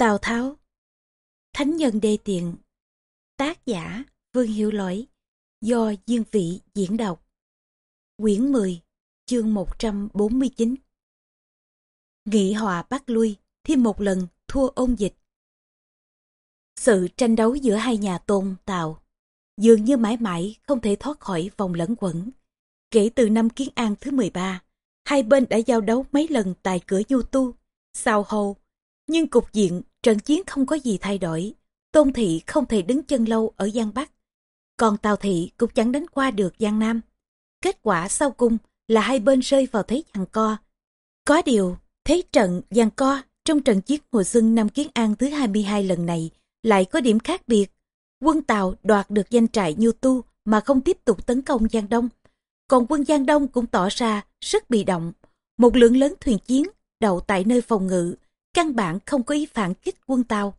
Tào Tháo, Thánh nhân đê tiện. Tác giả Vương Hiểu Lỗi. Do Diên Vị diễn đọc. Quyển 10, chương 149. Nghị hòa bắt lui, thêm một lần thua Ôn Dịch. Sự tranh đấu giữa hai nhà Tôn, Tào dường như mãi mãi không thể thoát khỏi vòng lẫn quẩn. Kể từ năm Kiến An thứ 13, hai bên đã giao đấu mấy lần tại cửa Nhu Tu, Sao Hầu, nhưng cục diện trận chiến không có gì thay đổi. Tôn Thị không thể đứng chân lâu ở Giang Bắc, còn Tào Thị cũng chẳng đánh qua được Giang Nam. Kết quả sau cùng là hai bên rơi vào thế giằng co. Có điều, thế trận giằng co trong trận chiến mùa xuân năm Kiến An thứ 22 lần này lại có điểm khác biệt. Quân Tào đoạt được doanh trại Nhu Tu mà không tiếp tục tấn công Giang Đông, còn quân Giang Đông cũng tỏ ra rất bị động. Một lượng lớn thuyền chiến đậu tại nơi phòng ngự, căn bản không có ý phản kích quân Tào.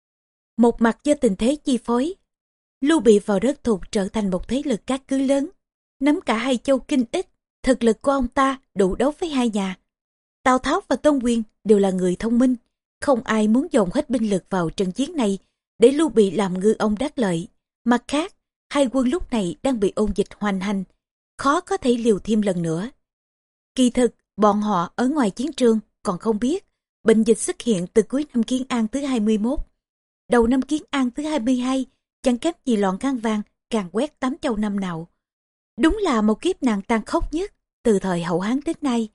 Một mặt do tình thế chi phối, Lưu Bị vào đất Thục trở thành một thế lực cát cứ lớn, nắm cả hai châu Kinh Ích. Thực lực của ông ta đủ đấu với hai nhà. Tào Tháo và Tôn Quyền đều là người thông minh, không ai muốn dồn hết binh lực vào trận chiến này để Lưu Bị làm ngư ông đắc lợi. Mặt khác, hai quân lúc này đang bị Ôn Dịch hoành hành, khó có thể liều thêm lần nữa. Kỳ thực, bọn họ ở ngoài chiến trường còn không biết bệnh dịch xuất hiện từ cuối năm Kiến An thứ 21. Đầu năm Kiến An thứ 22, chẳng kém gì loạn khăn vàng càng quét tám châu năm nào. Đúng là một kiếp nạn tàn khốc nhất từ thời Hậu Hán đến nay.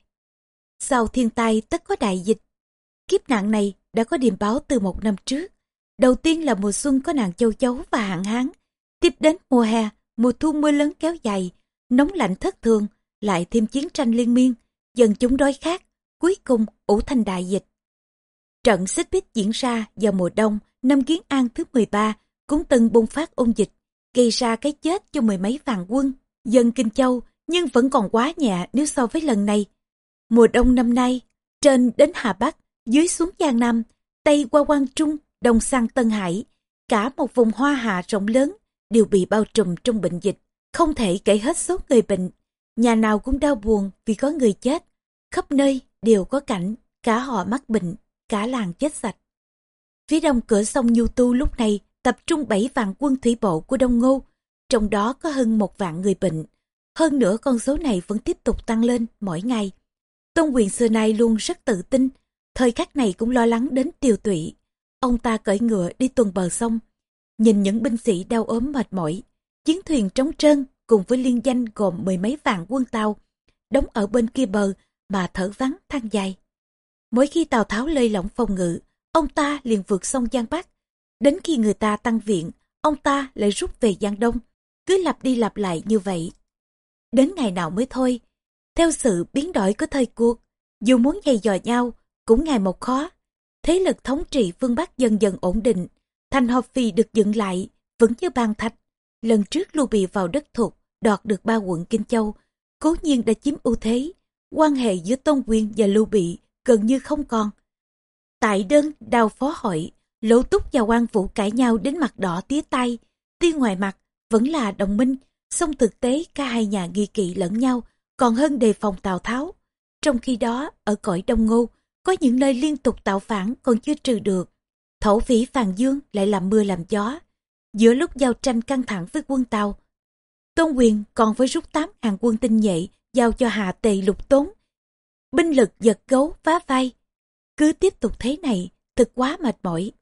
Sau thiên tai tất có đại dịch. Kiếp nạn này đã có điềm báo từ một năm trước. Đầu tiên là mùa xuân có nạn châu chấu và hạn hán. Tiếp đến mùa hè, mùa thu mưa lớn kéo dài, nóng lạnh thất thường, lại thêm chiến tranh liên miên, dân chúng đói khát, cuối cùng ủ thành đại dịch. Trận xích bích diễn ra vào mùa đông năm Kiến An thứ 13 cũng từng bùng phát ôn dịch, gây ra cái chết cho mười mấy vạn quân dân Kinh Châu, nhưng vẫn còn quá nhẹ nếu so với lần này. Mùa đông năm nay, trên đến Hà Bắc, dưới xuống Giang Nam, Tây qua Quang Trung, Đông sang Tân Hải, cả một vùng Hoa Hạ rộng lớn đều bị bao trùm trong bệnh dịch, không thể kể hết số người bệnh. Nhà nào cũng đau buồn vì có người chết, khắp nơi đều có cảnh cả họ mắc bệnh, cả làng chết sạch. Phía đông cửa sông Nhu Tu lúc này tập trung 7 vạn quân thủy bộ của Đông Ngô, trong đó có hơn 1 vạn người bệnh. Hơn nữa con số này vẫn tiếp tục tăng lên mỗi ngày. Tôn Quyền xưa nay luôn rất tự tin, thời khắc này cũng lo lắng đến tiều tụy. Ông ta cưỡi ngựa đi tuần bờ sông, nhìn những binh sĩ đau ốm mệt mỏi, chiến thuyền trống trơn cùng với liên danh gồm mười mấy vạn quân Tào đóng ở bên kia bờ mà thở vắng than dài. Mỗi khi Tào Tháo lơi lỏng phòng ngự, ông ta liền vượt sông Giang Bắc. Đến khi người ta tăng viện, ông ta lại rút về Giang Đông, cứ lặp đi lặp lại như vậy. Đến ngày nào mới thôi. Theo sự biến đổi của thời cuộc, dù muốn giày dò nhau cũng ngày một khó. Thế lực thống trị phương Bắc dần dần ổn định, thành Hợp Phì được dựng lại vững như bàn thạch. Lần trước Lưu Bị vào đất Thục đoạt được 3 quận Kinh Châu, cố nhiên đã chiếm ưu thế. Quan hệ giữa Tôn Quyền và Lưu Bị gần như không còn. Tại đơn Đào Phó Hội, Lỗ Túc và Quan Vũ cãi nhau đến mặt đỏ tía tai. Tuy ngoài mặt vẫn là đồng minh, song thực tế cả hai nhà nghi kỵ lẫn nhau, còn hơn đề phòng Tào Tháo. Trong khi đó, ở cõi Đông Ngô, có những nơi liên tục tạo phản còn chưa trừ được. Thổ phỉ Phàn Dương lại làm mưa làm gió. Giữa lúc giao tranh căng thẳng với quân Tào, Tôn Quyền còn phải rút 8.000 quân tinh nhuệ giao cho Hạ Tề Lục Tốn. Binh lực giật gấu vá vai. Cứ tiếp tục thế này, thực quá mệt mỏi.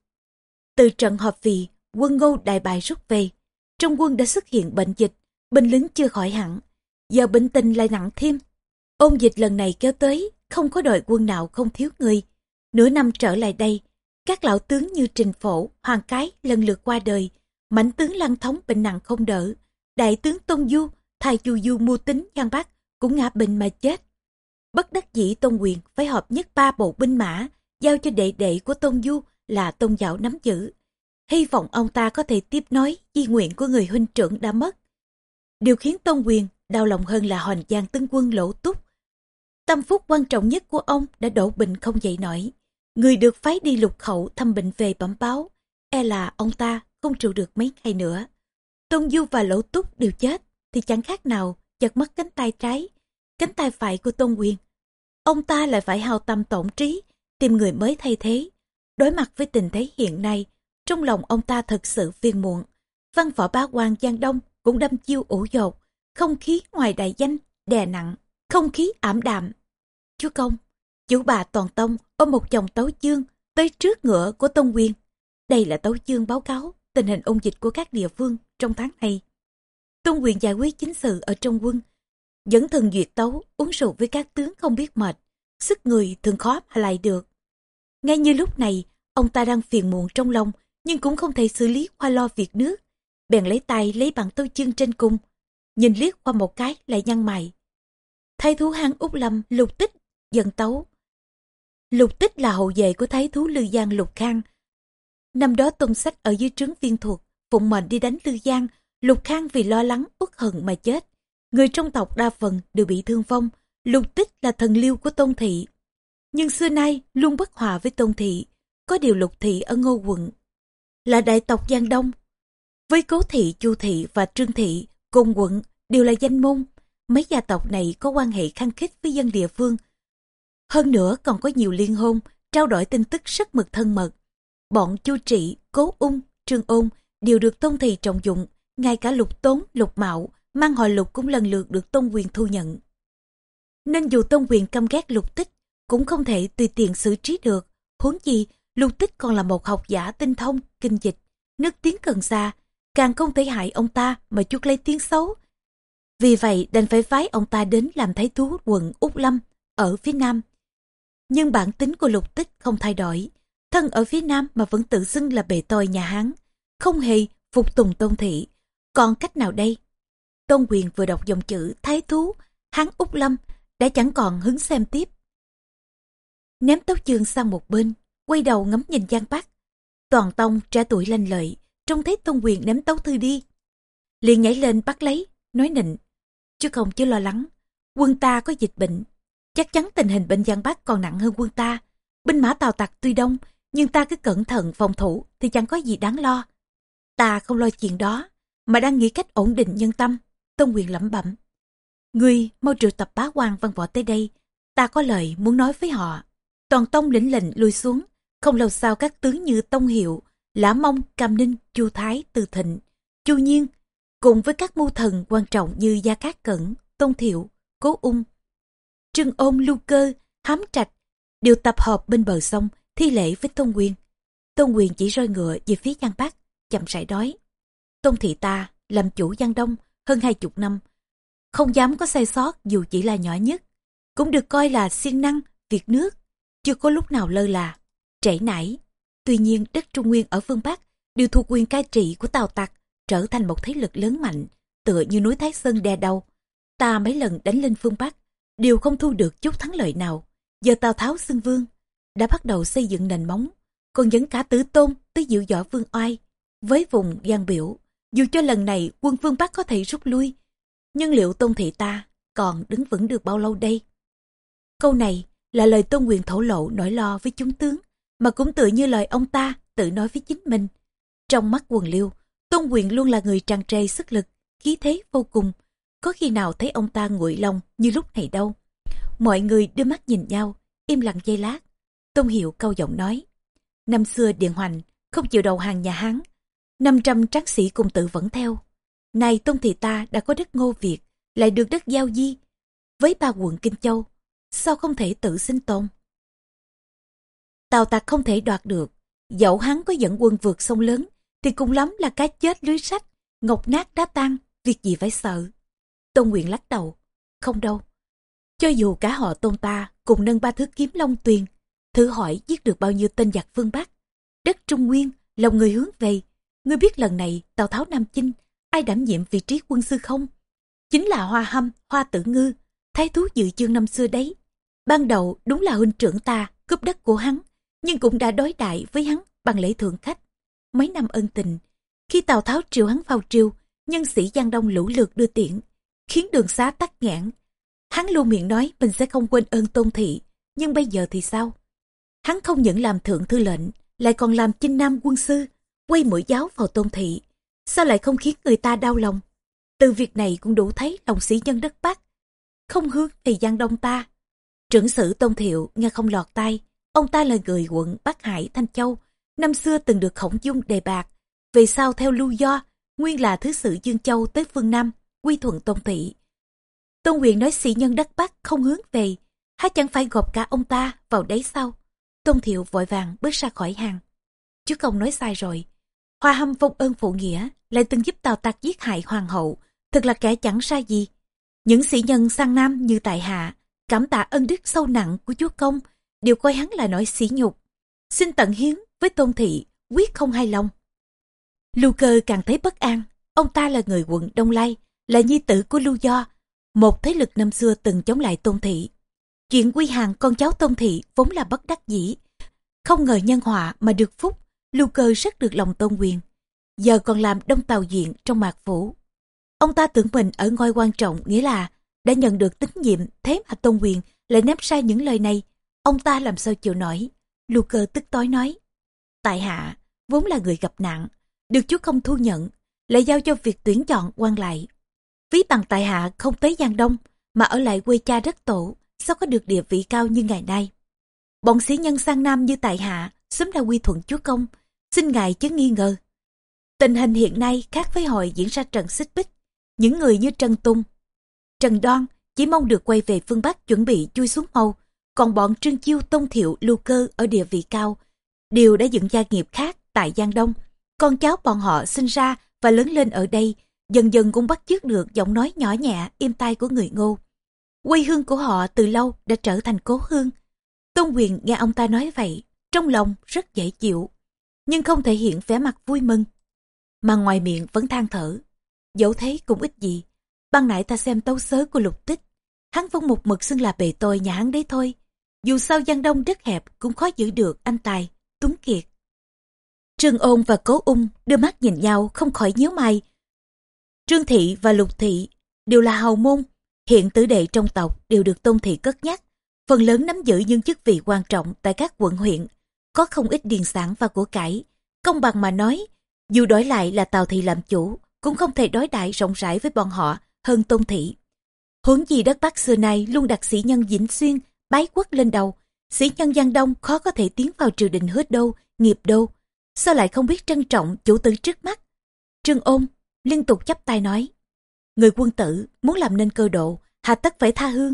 Từ trận Hợp Phì, quân Ngô đại bại rút về. Trong quân đã xuất hiện bệnh dịch, binh lính chưa khỏi hẳn. Giờ bệnh tình lại nặng thêm. Ôn dịch lần này kéo tới, không có đội quân nào không thiếu người. Nửa năm trở lại đây, các lão tướng như Trình Phổ, Hoàng Cái lần lượt qua đời. Mãnh tướng Lăng Thống bệnh nặng không đỡ. Đại tướng Tôn Du, Thái Chu Du mưu tính Giang Bắc cũng ngã bệnh mà chết. Bất đắc dĩ Tôn Quyền phải hợp nhất 3 bộ binh mã, giao cho đệ đệ của Tôn Du là Tôn Dạo nắm giữ. Hy vọng ông ta có thể tiếp nối di nguyện của người huynh trưởng đã mất. Điều khiến Tôn Quyền đau lòng hơn là Hoành Giang tướng quân Lỗ Túc. Tâm phúc quan trọng nhất của ông đã đổ bệnh không dậy nổi. Người được phái đi Lục Khẩu thăm bệnh về bẩm báo, e là ông ta không trụ được mấy ngày nữa. Tôn Du và Lỗ Túc đều chết thì chẳng khác nào chật mất cánh tay trái, cánh tay phải của Tôn Quyền. Ông ta lại phải hao tâm tổn trí tìm người mới thay thế. Đối mặt với tình thế hiện nay, trong lòng ông ta thật sự phiền muộn. Văn võ bá quan Giang Đông cũng đâm chiêu ủ dột, không khí ngoài đại danh đè nặng, không khí ảm đạm. Chúa công, chủ bà Toàn Tông ôm một chồng tấu chương tới trước ngựa của Tông Quyền. Đây là tấu chương báo cáo tình hình ôn dịch của các địa phương trong tháng này. Tông Quyền giải quyết chính sự ở trong quân, dẫn thần duyệt tấu, uống rượu với các tướng không biết mệt, sức người thường khó mà lại được. Ngay như lúc này, ông ta đang phiền muộn trong lòng, nhưng cũng không thể xử lý qua lo việc nước. Bèn lấy tay lấy bằng tấu chương trên cung, nhìn liếc qua một cái lại nhăn mày. Thái thú Hán Úc Lâm Lục Tích dần tấu. Lục Tích là hậu vệ của thái thú Lư Giang Lục Khang. Năm đó Tôn Sách ở dưới trướng Viên Thuật, phụng mệnh đi đánh Lư Giang. Lục Khang vì lo lắng uất hận mà chết. Người trong tộc đa phần đều bị thương vong. Lục Tích là thần liêu của Tôn Thị, nhưng xưa nay luôn bất hòa với Tôn Thị. Có điều Lục Thị ở Ngô quận là đại tộc Giang Đông, với Cố Thị, Chu Thị và Trương Thị cùng quận đều là danh môn. Mấy gia tộc này có quan hệ khăng khít với dân địa phương. Hơn nữa còn có nhiều liên hôn, trao đổi tin tức rất mực thân mật. Bọn Chu Trị, Cố Ung, Trương Ôn đều được Tôn Thị trọng dụng. Ngay cả Lục Tốn, Lục Mạo mang họ Lục cũng lần lượt được Tôn Quyền thu nhận. Nên dù Tôn Quyền căm ghét Lục Tích cũng không thể tùy tiện xử trí được. Huống chi Lục Tích còn là một học giả tinh thông kinh dịch, nước tiếng cần xa, càng không thể hại ông ta mà chuốc lấy tiếng xấu. Vì vậy đành phải phái ông ta đến làm thái thú quận Úc Lâm ở phía nam. Nhưng bản tính của Lục Tích không thay đổi, thân ở phía nam mà vẫn tự xưng là bề tôi nhà Hán, không hề phục tùng Tôn Thị. Còn cách nào đây? Tôn Quyền vừa đọc dòng chữ thái thú Hán Úc Lâm đã chẳng còn hứng xem tiếp, ném tấu chương sang một bên, quay đầu ngắm nhìn Giang Bắc. Toàn Tông trẻ tuổi lanh lợi, trông thấy Tôn Quyền ném tấu thư đi, liền nhảy lên bắt lấy, nói nịnh: chứ không chứ lo lắng, quân ta có dịch bệnh, chắc chắn tình hình bên Giang Bắc còn nặng hơn quân ta. Binh mã Tào Tặc tuy đông, nhưng ta cứ cẩn thận phòng thủ thì chẳng có gì đáng lo. Ta không lo chuyện đó, mà đang nghĩ cách ổn định nhân tâm. Tôn Quyền lẩm bẩm: ngươi mau triệu tập bá quan văn võ tới đây, ta có lời muốn nói với họ. Toàn Tông lĩnh lệnh lui xuống. Không lâu sau các tướng như Tông Hiệu, Lã Mông, Cam Ninh, Chu Thái, Từ Thịnh, Chu Nhiên cùng với các mưu thần quan trọng như Gia Cát Cẩn, Tôn Thiệu, Cố Ung, Trương Ôn, Lưu Cơ, Hám Trạch đều tập hợp bên bờ sông thi lễ với Tôn Quyền. Tôn Quyền chỉ roi ngựa về phía Giang Bắc, chậm rãi nói: Tôn Thị ta làm chủ Giang Đông hơn 20 năm, không dám có sai sót dù chỉ là nhỏ nhất, cũng được coi là siêng năng việc nước, chưa có lúc nào lơ là trễ nải. Tuy nhiên đất Trung Nguyên ở phương Bắc đều thuộc quyền cai trị của Tào Tặc, trở thành một thế lực lớn mạnh, tựa như núi Thái Sơn đè đầu. Ta mấy lần đánh lên phương Bắc đều không thu được chút thắng lợi nào. Giờ Tào Tháo xưng vương, đã bắt đầu xây dựng nền móng, còn dẫn cả Tử Tôn tới dự võ vương oai với vùng Giang Biểu. Dù cho lần này quân phương Bắc có thể rút lui, nhưng liệu Tôn Thị ta còn đứng vững được bao lâu đây? Câu này là lời Tôn Quyền thổ lộ nỗi lo với chúng tướng, mà cũng tựa như lời ông ta tự nói với chính mình. Trong mắt quần liêu, Tôn Quyền luôn là người tràn trề sức lực, khí thế vô cùng. Có khi nào thấy ông ta nguội lòng như lúc này đâu. Mọi người đưa mắt nhìn nhau, im lặng giây lát. Tôn Hiệu cau giọng nói: năm xưa Điện Hoành không chịu đầu hàng nhà Hán, 500 tráng sĩ cùng tự vẫn theo. Này Tôn Thị ta đã có đất Ngô Việt, lại được đất giao di với 3 quận Kinh Châu, sao không thể tự sinh tồn? Tào Tặc không thể đoạt được, dẫu hắn có dẫn quân vượt sông lớn thì cùng lắm là cá chết lưới sách, ngọc nát đá tan, việc gì phải sợ. Tôn Quyền lắc đầu: không đâu, cho dù cả họ Tôn ta cùng nâng 3 thước kiếm Long Tuyền, thử hỏi giết được bao nhiêu tên giặc phương Bắc. Đất Trung Nguyên lòng người hướng về. Ngươi biết lần này Tào Tháo Nam chinh, ai đảm nhiệm vị trí quân sư không? Chính là Hoa Hâm, Hoa Tử Ngư, thái thú Dự Chương năm xưa đấy. Ban đầu đúng là huynh trưởng ta cướp đất của hắn, nhưng cũng đã đối đãi với hắn bằng lễ thượng khách. Mấy năm ân tình, khi Tào Tháo triệu hắn vào triều, nhân sĩ Giang Đông lũ lượt đưa tiễn, khiến đường xá tắc nghẽn. Hắn luôn miệng nói mình sẽ không quên ơn Tôn Thị, nhưng bây giờ thì sao? Hắn không những làm thượng thư lệnh, lại còn làm chinh nam quân sư, quay mũi giáo vào Tôn Thị. Sao lại không khiến người ta đau lòng? Từ việc này cũng đủ thấy lòng sĩ nhân đất Bắc không hướng về Giang Đông ta. Trưởng sử Tôn Thiệu nghe không lọt tai, Ông ta là người quận Bắc Hải Thanh Châu, năm xưa từng được Khổng Dung đề bạt, về sau theo Lưu Do, nguyên là thứ sử Dương Châu tới phương Nam, quy thuận Tôn Thị. Tôn Quyền nói sĩ nhân đất Bắc không hướng về, há chẳng phải gộp cả ông ta vào đấy sao? Tôn Thiệu vội vàng bước ra khỏi hàng. Chúa công nói sai rồi. Hoa Hâm vong ơn phụ nghĩa, lại từng giúp Tào Tặc giết hại hoàng hậu, thật là kẻ chẳng sai gì. Những sĩ nhân sang Nam như tại hạ, cảm tạ ân đức sâu nặng của chúa công, đều coi hắn là nỗi sỉ nhục. Xin tận hiến với Tôn Thị, quyết không hài lòng. Lưu Cơ càng thấy bất an. Ông ta là người quận Đông Lai, là nhi tử của Lưu Do, một thế lực năm xưa từng chống lại Tôn Thị. Chuyện quy hàng con cháu Tôn Thị vốn là bất đắc dĩ, không ngờ nhân họa mà được phúc. Lưu Cơ rất được lòng Tôn Quyền, giờ còn làm đông tào diện trong Mạc Phủ. Ông ta tưởng mình ở ngôi quan trọng, nghĩa là đã nhận được tín nhiệm, thế mà Tôn Quyền lại ném sai những lời này. Ông ta làm sao chịu nổi. Lưu Cơ tức tối nói: tại hạ vốn là người gặp nạn, được chúa công thu nhận, lại giao cho việc tuyển chọn quan lại. Ví bằng tại hạ không tới Giang Đông mà ở lại quê cha đất tổ, sao có được địa vị cao như ngày nay. Bọn sĩ nhân sang Nam như tại hạ sớm đã quy thuận chúa công, xin ngài chớ nghi ngờ. Tình hình hiện nay khác với hồi diễn ra trận xích bích. Những người như Trần Tung, Trần Đoan chỉ mong được quay về phương Bắc chuẩn bị chui xuống Mâu, còn bọn Trương Chiêu, Tôn Thiệu, Lưu Cơ ở địa vị cao đều đã dựng gia nghiệp khác tại Giang Đông. Con cháu bọn họ sinh ra và lớn lên ở đây, dần dần cũng bắt chước được giọng nói nhỏ nhẹ êm tai của người Ngô. Quê hương của họ từ lâu đã trở thành cố hương. Tôn Quyền nghe ông ta nói vậy, trong lòng rất dễ chịu, nhưng không thể hiện vẻ mặt vui mừng, mà ngoài miệng vẫn than thở. Dẫu thế cũng ít gì, ban nãy ta xem tấu sớ của Lục Tích, hắn vẫn một mực xưng là bề tôi nhà hắn đấy thôi. Dù sao Giang Đông rất hẹp cũng khó giữ được anh tài Tuấn Kiệt. Trương Ôn và Cố Ung đưa mắt nhìn nhau không khỏi nhíu mày. Trương Thị và Lục Thị đều là hầu môn, hiện tử đệ trong tộc đều được Tôn Thị cất nhắc, phần lớn nắm giữ những chức vị quan trọng tại các quận huyện, có không ít điền sản và của cải. Công bằng mà nói, dù đổi lại là Tào Thị làm chủ, cũng không thể đối đãi rộng rãi với bọn họ hơn Tôn Thị. Huống gì đất Bắc xưa nay luôn đặt sĩ nhân Vĩnh Xuyên, Bái Quốc lên đầu, sĩ nhân Giang Đông khó có thể tiến vào triều đình Hứa Đô, Nghiệp Đô, sao lại không biết trân trọng chủ tử trước mắt. Trương Ôn liên tục chắp tay nói: người quân tử muốn làm nên cơ độ, hà tất phải tha hương.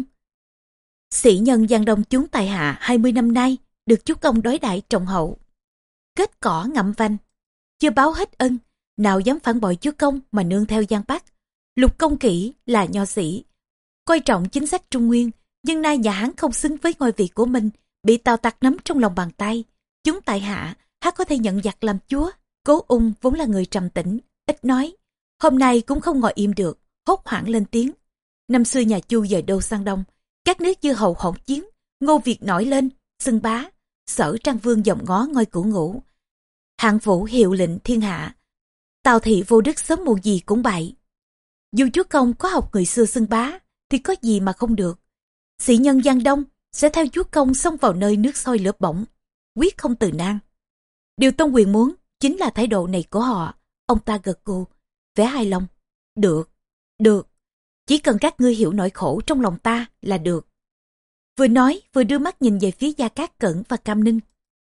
Sĩ nhân Giang Đông chúng tại hạ 20 năm nay được chúa công đối đãi trọng hậu, kết cỏ ngậm vanh, chưa báo hết ân, nào dám phản bội chúa công mà nương theo Giang Bắc. Lục Công Kỷ là nho sĩ, coi trọng chính sách Trung Nguyên, nhưng nay nhà hắn không xứng với ngôi vị của mình, bị Tào Tặc nắm trong lòng bàn tay. Chúng tại hạ há có thể nhận giặc làm chúa. Cố Ung vốn là người trầm tĩnh, ít nói, hôm nay cũng không ngồi im được, hốt hoảng lên tiếng: năm xưa nhà Chu dời đô sang Đông, các nước chư hầu hỗn chiến, Ngô Việt nổi lên xưng bá, Sở Trang Vương dòm ngó ngôi cửu ngũ, Hạng Vũ hiệu lệnh thiên hạ, Tào Thị vô đức sớm muộn gì cũng bại. Dù chúa công có học người xưa xưng bá thì có gì mà không được. Sĩ nhân Giang Đông sẽ theo chúa công xông vào nơi nước sôi lửa bỏng, quyết không từ nan. Điều Tôn Quyền muốn chính là thái độ này của họ. Ông ta gật gù, vẻ hài lòng: được, được, chỉ cần các ngươi hiểu nỗi khổ trong lòng ta là được. Vừa nói vừa đưa mắt nhìn về phía Gia Cát Cẩn và Cam Ninh.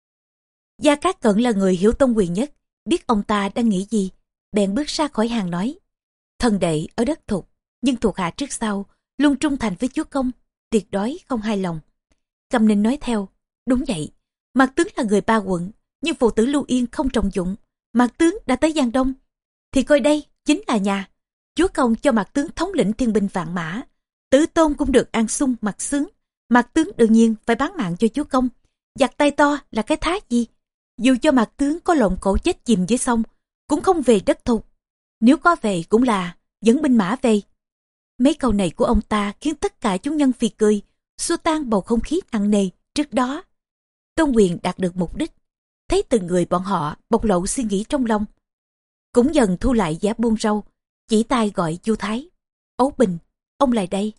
Gia Cát Cẩn là người hiểu Tôn Quyền nhất, biết ông ta đang nghĩ gì, bèn bước ra khỏi hàng nói: thần đệ ở đất Thục, nhưng thuộc hạ trước sau luôn trung thành với chúa công, tuyệt đối không hài lòng. Cam Ninh nói theo: đúng vậy, Mạc tướng là người ba quận, nhưng phụ tử Lưu Yên không trọng dụng. Mạc tướng đã tới Giang Đông thì coi đây chính là nhà. Chúa công cho Mạc tướng thống lĩnh thiên binh vạn mã, Tử Tôn cũng được an sung mặc sướng. Mạc tướng đương nhiên phải bán mạng cho chúa công. Giặc tay to là cái thá gì? Dù cho Mạc tướng có lộn cổ chết chìm dưới sông cũng không về đất Thục, nếu có về cũng là dẫn binh mã về. Mấy câu này của ông ta khiến tất cả chúng nhân phì cười, xua tan bầu không khí nặng nề trước đó. Tôn Quyền đạt được mục đích, thấy từng người bọn họ bộc lộ suy nghĩ trong lòng, cũng dần thu lại giá buông râu, chỉ tay gọi Chu Thái: Ấu Bình, ông lại đây.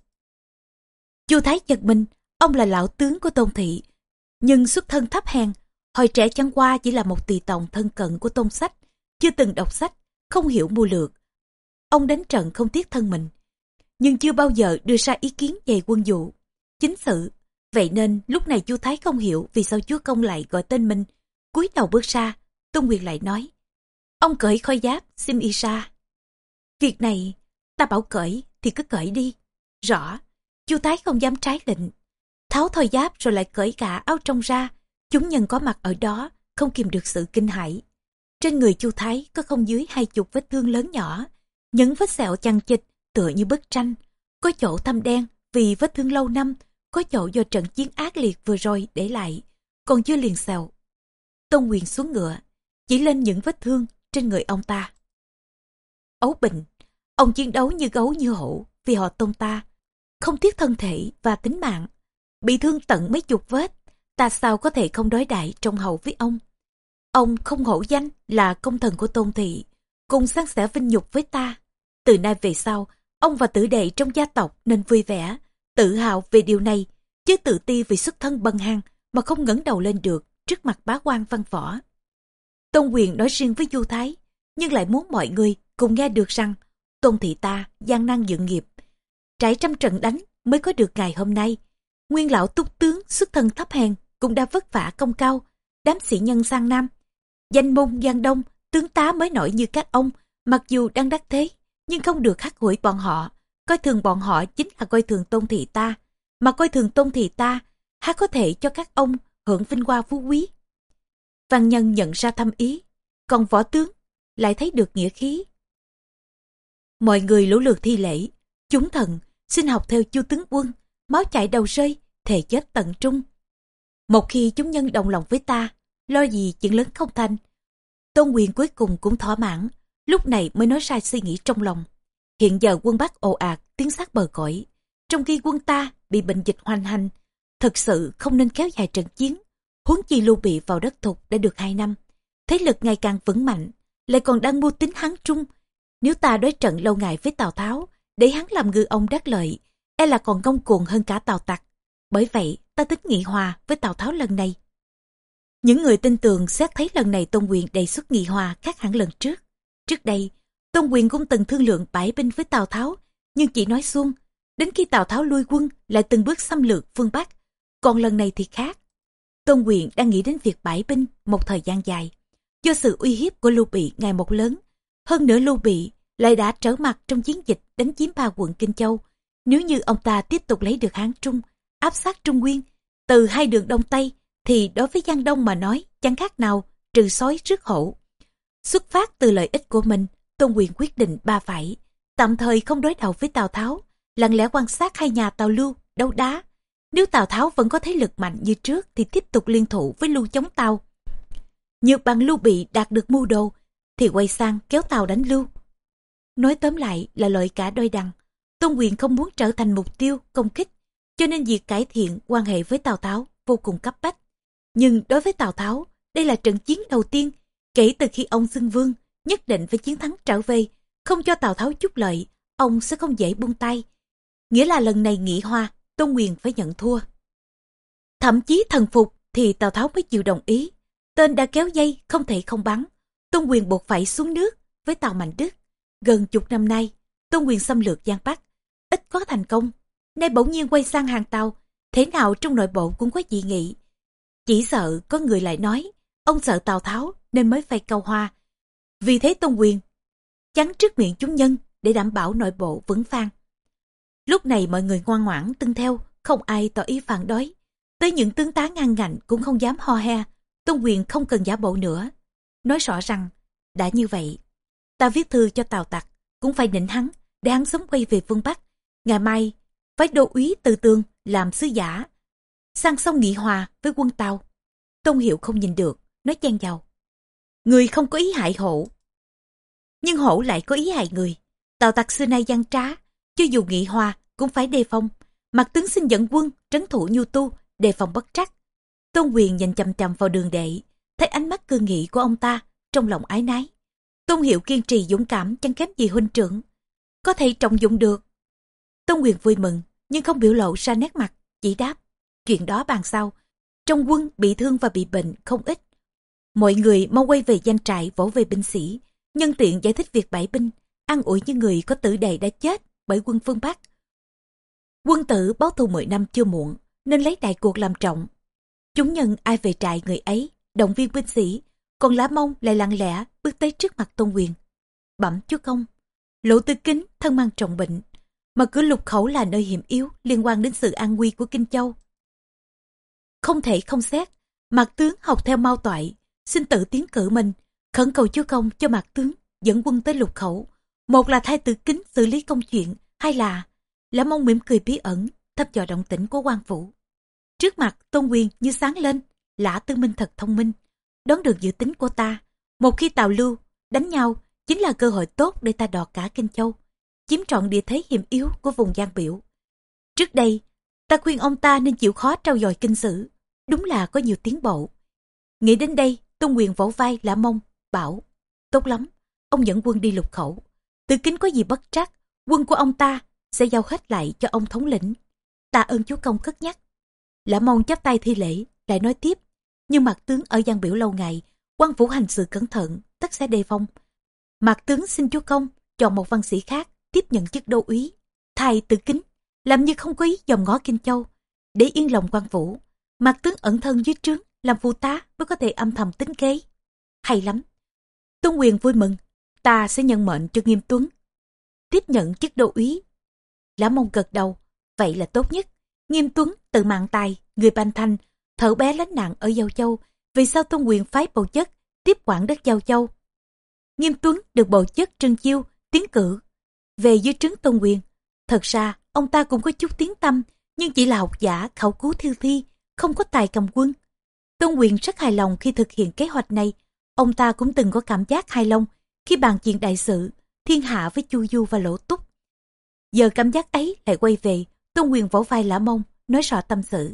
Chu Thái giật mình, ông là lão tướng của Tôn Thị, nhưng xuất thân thấp hèn, hồi trẻ chẳng qua chỉ là một tùy tòng thân cận của Tôn Sách, chưa từng đọc sách, không hiểu mưu lược. Ông đánh trận không tiếc thân mình, nhưng chưa bao giờ đưa ra ý kiến về quân vụ, chính sự. Vậy nên lúc này Chu Thái không hiểu vì sao chúa công lại gọi tên mình. Cúi đầu bước ra, Tôn Quyền lại nói: ông cởi khôi giáp, xiêm y ra. Việc này ta bảo cởi thì cứ cởi đi. Rõ. Chu Thái không dám trái lệnh, tháo thoi giáp rồi lại cởi cả áo trong ra. Chúng nhân có mặt ở đó không kìm được sự kinh hãi. Trên người Chu Thái có không dưới 20 vết thương lớn nhỏ, những vết sẹo chằng chịt tựa như bức tranh, có chỗ thâm đen vì vết thương lâu năm, có chỗ do trận chiến ác liệt vừa rồi để lại, còn chưa liền sẹo. Tôn Quyền xuống ngựa, chỉ lên những vết thương trên người ông ta. Ấu Bình, ông chiến đấu như gấu như hổ vì họ Tôn ta, không tiếc thân thể và tính mạng, bị thương tận mấy chục vết, ta sao có thể không đối đãi trong hậu với ông. Ông không hổ danh là công thần của Tôn thị, cùng san sẻ vinh nhục với ta. Từ nay về sau, ông và tử đệ trong gia tộc nên vui vẻ, tự hào về điều này, chứ tự ti vì xuất thân bần hàn mà không ngẩng đầu lên được trước mặt bá quan văn võ. Tôn Quyền nói riêng với Du Thái, nhưng lại muốn mọi người cùng nghe được rằng Tôn thị ta gian nan dựng nghiệp, trải trăm trận đánh mới có được ngày hôm nay. Nguyên lão túc tướng xuất thân thấp hèn cũng đã vất vả công cao, đám sĩ nhân sang Nam, danh môn Giang Đông, tướng tá mới nổi như các ông, mặc dù đang đắc thế, nhưng không được hắt hủi bọn họ. Coi thường bọn họ chính là coi thường Tôn thị ta, mà coi thường Tôn thị ta, há có thể cho các ông hưởng vinh hoa phú quý. Văn nhân nhận ra thâm ý, còn võ tướng lại thấy được nghĩa khí. Mọi người lũ lượt thi lễ, chúng thần xin học theo Chu tướng quân, máu chảy đầu rơi, thề chết tận trung. Một khi chúng nhân đồng lòng với ta, lo gì chuyện lớn không thành. Tôn Quyền cuối cùng cũng thỏa mãn, lúc này mới nói ra suy nghĩ trong lòng. Hiện giờ quân Bắc ồ ạt tiến sát bờ cõi, trong khi quân ta bị bệnh dịch hoành hành, thật sự không nên kéo dài trận chiến. Huống chi Lưu Bị vào đất Thục đã được 2 năm, thế lực ngày càng vững mạnh, lại còn đang mưu tính Hán Trung. Nếu ta đối trận lâu ngày với Tào Tháo để hắn làm ngư ông đắc lợi, e là còn ngông cuồng hơn cả Tào Tặc. Bởi vậy ta tính nghị hòa với Tào Tháo lần này. Những người tin tưởng xét thấy lần này Tôn Quyền đề xuất nghị hòa khác hẳn lần trước. Trước đây Tôn Quyền cũng từng thương lượng bãi binh với Tào Tháo, nhưng chỉ nói suông, đến khi Tào Tháo lui quân lại từng bước xâm lược phương Bắc. Còn lần này thì khác. Tôn Quyền đang nghĩ đến việc bãi binh một thời gian dài, do sự uy hiếp của Lưu Bị ngày một lớn. Hơn nữa Lưu Bị lại đã trở mặt trong chiến dịch đánh chiếm 3 quận Kinh Châu. Nếu như ông ta tiếp tục lấy được Hán Trung, áp sát Trung Nguyên từ 2 đường Đông Tây, thì đối với Giang Đông mà nói chẳng khác nào trừ sói rước hổ. Xuất phát từ lợi ích của mình, Tôn Quyền quyết định ba phải tạm thời không đối đầu với Tào Tháo, lặng lẽ quan sát hai nhà Tào Lưu đấu đá. Nếu Tào Tháo vẫn có thế lực mạnh như trước thì tiếp tục liên thủ với Lưu chống Tào. Nhược bằng Lưu Bị đạt được mưu đồ thì quay sang kéo Tào đánh Lưu. Nói tóm lại là lợi cả đôi đằng. Tôn Quyền không muốn trở thành mục tiêu công kích, cho nên việc cải thiện quan hệ với Tào Tháo vô cùng cấp bách. Nhưng đối với Tào Tháo, đây là trận chiến đầu tiên kể từ khi ông xưng vương, nhất định phải chiến thắng trở về. Không cho Tào Tháo chút lợi, ông sẽ không dễ buông tay. Nghĩa là lần này nghị hòa, Tôn Quyền phải nhận thua. Thậm chí thần phục thì Tào Tháo mới chịu đồng ý. Tên đã kéo dây không thể không bắn. Tôn Quyền buộc phải xuống nước với Tào Mạnh Đức. Gần chục năm nay, Tôn Quyền xâm lược Giang Bắc, ít có thành công. Nay bỗng nhiên quay sang hàng Tào, thế nào trong nội bộ cũng có dị nghị. Chỉ sợ có người lại nói, ông sợ Tào Tháo nên mới phải cầu hòa. Vì thế Tôn Quyền chắn trước miệng chúng nhân để đảm bảo nội bộ vững vàng. Lúc này mọi người ngoan ngoãn tuân theo, không ai tỏ ý phản đối. Tới những tướng tá ngang ngạnh cũng không dám ho he. Tôn Quyền không cần giả bộ nữa, nói rõ rằng đã như vậy, ta viết thư cho Tào Tặc cũng phải nịnh hắn để hắn sớm quay về phương Bắc. Ngày mai phái đô úy Từ Tường làm sứ giả sang sông nghị hòa với quân Tào. Tôn Hiệu không nhìn được, nói chen vào: người không có ý hại hổ, nhưng hổ lại có ý hại người. Tào Tặc xưa nay gian trá, cho dù nghị hòa cũng phải đề phòng. Mặt tướng xin dẫn quân trấn thủ Nhu Tu, đề phòng bất trắc. Tôn Quyền nhìn chằm chằm vào Đường Đệ, thấy ánh mắt cương nghị của ông ta, trong lòng ái nái. Tôn Hiệu kiên trì dũng cảm chẳng kém gì huynh trưởng, có thể trọng dụng được. Tôn Quyền vui mừng, nhưng không biểu lộ ra nét mặt, chỉ đáp: chuyện đó bàn sau. Trong quân bị thương và bị bệnh không ít. Mọi người mau quay về doanh trại vỗ về binh sĩ, nhân tiện giải thích việc bãi binh, an ủi những người có tử đệ đã chết bởi quân phương Bắc. Quân tử báo thù 10 năm chưa muộn, nên lấy đại cuộc làm trọng. Chúng nhân ai về trại người ấy, động viên binh sĩ, còn Lã Mông lại lặng lẽ bước tới trước mặt Tôn Quyền. Bẩm chúa công, Lộ Tư Kính thân mang trọng bệnh, mà cửa Lục Khẩu là nơi hiểm yếu liên quan đến sự an nguy của Kinh Châu. Không thể không xét, Mạc tướng học theo Mao Toại, xin tự tiến cử mình, khẩn cầu chúa công cho Mạc tướng dẫn quân tới Lục Khẩu. Một là thay Tư Kính xử lý công chuyện, hai là Lã Mông mỉm cười bí ẩn thăm dò động tĩnh của quan phủ. Trước mặt Tôn Quyền như sáng lên, Lã Tư Minh thật thông minh, đoán được dự tính của ta. Một khi Tào Lưu đánh nhau chính là cơ hội tốt để ta đoạt cả Kinh Châu, chiếm trọn địa thế hiểm yếu của vùng Giang Biểu. Trước đây ta khuyên ông ta nên chịu khó trau dồi kinh sử, đúng là có nhiều tiến bộ. Nghĩ đến đây, Tôn Quyền vỗ vai Lã Mông bảo: tốt lắm, ông dẫn quân đi Lục Khẩu. Tư Kính có gì bất trắc, quân của ông ta sẽ giao hết lại cho ông thống lĩnh. Tạ ơn chúa công cất nhắc. Lã Mông chắp tay thi lễ, lại nói tiếp: nhưng Mạc tướng ở Giang Biểu lâu ngày, quan phủ hành sự cẩn thận, tất sẽ đề phòng. Mạc tướng xin chúa công chọn một văn sĩ khác tiếp nhận chức đô úy, thay Tư Kính, làm như không có ý dòm ngó Kinh Châu, để yên lòng quan phủ. Mạc tướng ẩn thân dưới trướng, làm phụ tá mới có thể âm thầm tính kế. Hay lắm. Tôn Quyền vui mừng, ta sẽ nhận mệnh cho Nghiêm Tuấn tiếp nhận chức đô úy. Lã Mông gật đầu, vậy là tốt nhất. Nghiêm Tuấn tự mạng tài, người Bành Thành, thợ bé lánh nạn ở Giao Châu, vì sao Tôn Quyền phái bầu chất tiếp quản đất Giao Châu? Nghiêm Tuấn được bầu chất trân chiêu tiến cử về dưới trướng Tôn Quyền. Thật ra ông ta cũng có chút tiếng tăm, nhưng chỉ là học giả khảo cứu thiêu thi, không có tài cầm quân. Tôn Quyền rất hài lòng khi thực hiện kế hoạch này. Ông ta cũng từng có cảm giác hài lòng khi bàn chuyện đại sự thiên hạ với Chu Du và Lỗ Túc. Giờ cảm giác ấy lại quay về, Tôn Quyền vỗ vai Lã Mông nói rõ tâm sự.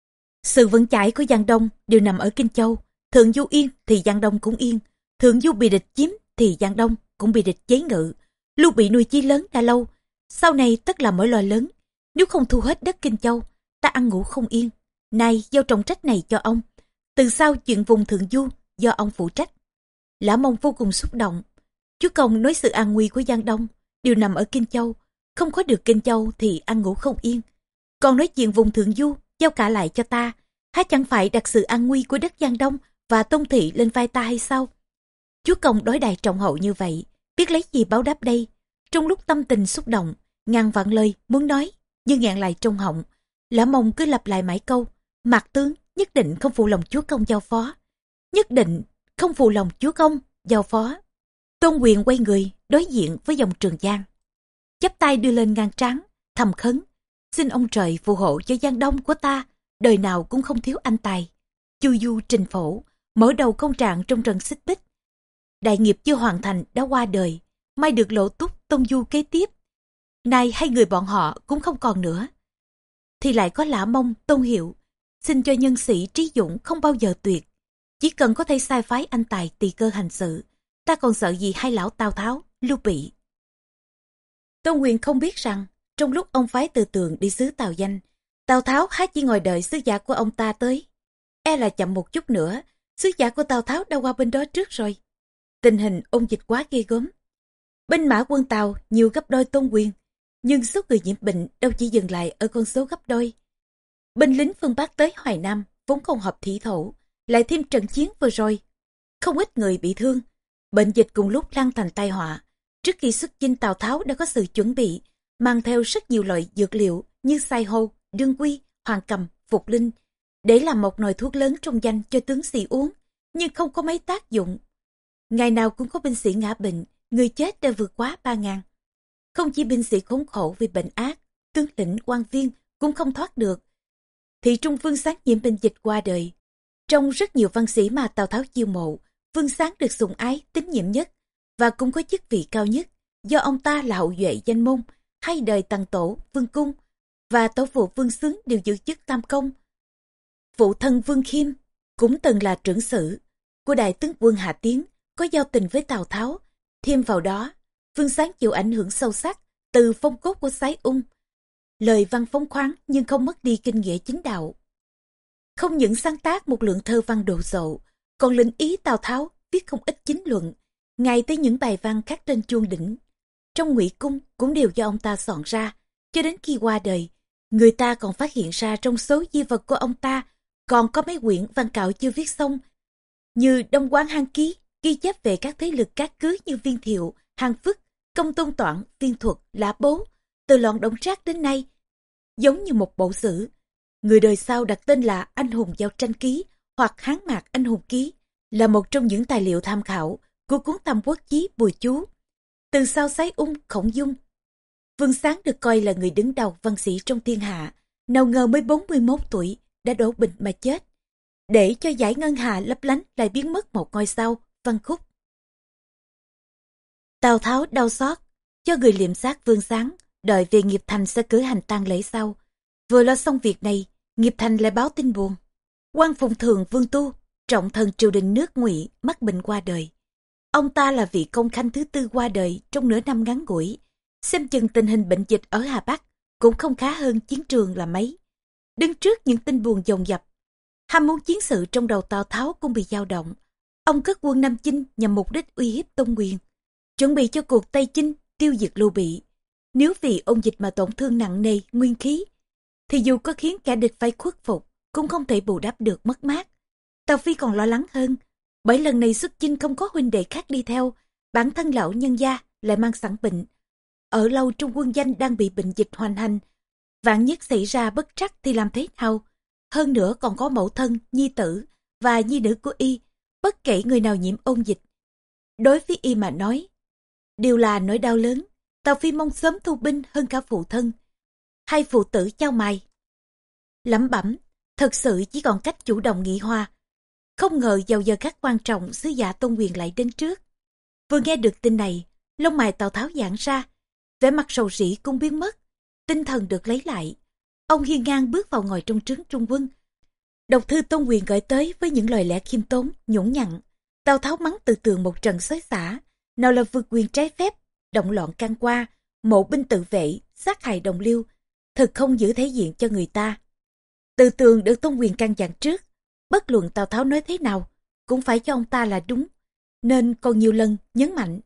Sự vững chãi của Giang Đông đều nằm ở Kinh Châu. Thượng Du yên thì Giang Đông cũng yên, Thượng Du bị địch chiếm thì Giang Đông cũng bị địch chế ngự. Lưu Bị nuôi chí lớn đã lâu, sau này tất là mỗi loài lớn. Nếu không thu hết đất Kinh Châu, ta ăn ngủ không yên. Nay giao trọng trách này cho ông, từ sau chuyện vùng Thượng Du do ông phụ trách. Lã Mông vô cùng xúc động. Chúa công nói sự an nguy của Giang Đông đều nằm ở Kinh Châu, không có được Kinh Châu thì ăn ngủ không yên. Còn nói chuyện vùng Thượng Du giao cả lại cho ta, há chẳng phải đặt sự an nguy của đất Giang Đông và Tôn thị lên vai ta hay sao? Chúa công đối đãi trọng hậu như vậy, biết lấy gì báo đáp đây? Trong lúc tâm tình xúc động, ngàn vạn lời muốn nói nhưng nghẹn lại trong họng. Lã Mông cứ lặp lại mãi câu: Mạc tướng nhất định không phụ lòng chúa công giao phó, nhất định không phụ lòng chúa công giao phó. Tôn Quyền quay người đối diện với dòng Trường Giang, chắp tay đưa lên ngang trán, thầm khấn: xin ông trời phù hộ cho Giang Đông của ta đời nào cũng không thiếu anh tài. Chu Du Trình Phổ mở đầu công trạng trong trận xích bích, đại nghiệp chưa hoàn thành đã qua đời, may được Lỗ Túc Tôn Du kế tiếp. Nay hai người bọn họ cũng không còn nữa, thì lại có Lã Mông Tôn Hiệu, xin cho nhân sĩ trí dũng không bao giờ tuyệt, chỉ cần có thể sai phái anh tài tùy cơ hành sự, ta còn sợ gì hai lão Tào Tháo, Lưu Bị. Tôn Quyền không biết rằng trong lúc ông phái Từ Tường đi xứ Tào Danh, Tào Tháo há chỉ ngồi đợi sứ giả của ông ta tới. E là chậm một chút nữa, sứ giả của Tào Tháo đã qua bên đó trước rồi. Tình hình ôn dịch quá ghê gớm. Binh mã quân Tào nhiều gấp đôi Tôn Quyền, nhưng số người nhiễm bệnh đâu chỉ dừng lại ở con số gấp đôi. Binh lính phương Bắc tới Hoài Nam vốn không hợp thủy thổ, lại thêm trận chiến vừa rồi, không ít người bị thương. Bệnh dịch cùng lúc lan thành tai họa. Trước khi xuất chinh, Tào Tháo đã có sự chuẩn bị, mang theo rất nhiều loại dược liệu như sai hô, đương quy, hoàng cầm, phục linh, để làm một nồi thuốc lớn trong danh cho tướng sĩ uống, nhưng không có mấy tác dụng. Ngày nào cũng có binh sĩ ngã bệnh, người chết đã vượt quá 3.000. Không chỉ binh sĩ khốn khổ vì bệnh ác, tướng lĩnh quan viên cũng không thoát được. Thị Trung Vương Sáng nhiễm bệnh dịch qua đời. Trong rất nhiều văn sĩ mà Tào Tháo chiêu mộ, Vương Sáng được sủng ái, tín nhiệm nhất và cũng có chức vị cao nhất, do ông ta là hậu duệ danh môn, hai đời Tằng Tổ, Vương Cung và tổ phụ Vương Xướng đều giữ chức tam công. Phụ thân Vương Khiêm cũng từng là trưởng sử của đại tướng quân Hà Tiến, có giao tình với Tào Tháo. Thêm vào đó, Vương Sáng chịu ảnh hưởng sâu sắc từ phong cốt của Sái Ung, lời văn phóng khoáng nhưng không mất đi kinh nghĩa chính đạo. Không những sáng tác một lượng thơ văn đồ sộ, còn lĩnh ý Tào Tháo viết không ít chính luận, ngay tới những bài văn khắc trên chuông đỉnh trong Ngụy Cung cũng đều do ông ta soạn ra. Cho đến khi qua đời, Người ta còn phát hiện ra trong số di vật của ông ta còn có mấy quyển văn cạo chưa viết xong, như Đông Quán Hán Ký, ghi chép về các thế lực cát cứ như Viên Thiệu, Hàn Phức, Công Tôn Toản, Viên Thuật, Lã Bố, từ loạn Đổng Trác đến nay, giống như một bộ sử. Người đời sau đặt tên là Anh hùng giao tranh ký hoặc Hán mạc anh hùng ký, là một trong những tài liệu tham khảo của cuốn Tam Quốc chí Bùi Chú. Từ sau Sái Ung, Khổng Dung, Vương Sáng được coi là người đứng đầu văn sĩ trong thiên hạ, nào ngờ mới 41 tuổi đã đổ bệnh mà chết, để cho dải ngân hà lấp lánh lại biến mất một ngôi sao. Văn khúc. Tào Tháo đau xót cho người liệm xác Vương Sáng, đợi về Nghiệp Thành sẽ cử hành tang lễ sau. Vừa lo xong việc này, Nghiệp Thành lại báo tin buồn. Quan Phụng Thường Vương Tu, trọng thần triều đình nước Ngụy, mắc bệnh qua đời. Ông ta là vị công khanh thứ tư qua đời trong nửa năm ngắn ngủi. Xem chừng tình hình bệnh dịch ở Hà Bắc cũng không khá hơn chiến trường là mấy. Đứng trước những tin buồn dồn dập, ham muốn chiến sự trong đầu Tào Tháo cũng bị dao động. Ông cất quân Nam Chinh nhằm mục đích uy hiếp Tôn Quyền, chuẩn bị cho cuộc Tây Chinh tiêu diệt Lưu Bị. Nếu vì ôn dịch mà tổn thương nặng nề nguyên khí, thì dù có khiến kẻ địch phải khuất phục, cũng không thể bù đắp được mất mát. Tào Phi còn lo lắng hơn, bởi lần này xuất chinh không có huynh đệ khác đi theo, bản thân lão nhân gia lại mang sẵn bệnh. Ở lâu trong quân danh đang bị bệnh dịch hoành hành, vạn nhất xảy ra bất trắc thì làm thế nào? Hơn nữa còn có mẫu thân, nhi tử và nhi nữ của y, bất kể người nào nhiễm ôn dịch. Đối với y mà nói, đều là nỗi đau lớn. Tào Phi mong sớm thu binh hơn cả phụ thân. Hai phụ tử chao mày, lẩm bẩm, thật sự chỉ còn cách chủ động nghị hòa. Không ngờ vào giờ khắc quan trọng, sứ giả Tôn Quyền lại đến trước. Vừa nghe được tin này, lông mày Tào Tháo giãn ra, vẻ mặt sầu rĩ cũng biến mất, tinh thần được lấy lại. Ông hiên ngang bước vào ngồi trong trướng trung quân. Đọc thư Tôn Quyền gửi tới với những lời lẽ khiêm tốn, nhũn nhặn. Tào Tháo mắng Từ Tường một trận xối xả, nào là vượt quyền trái phép, động loạn can qua, mộ binh tự vệ, sát hại đồng liêu, thực không giữ thể diện cho người ta. Từ Tường được Tôn Quyền căn dặn trước, bất luận Tào Tháo nói thế nào, cũng phải cho ông ta là đúng, nên còn nhiều lần nhấn mạnh.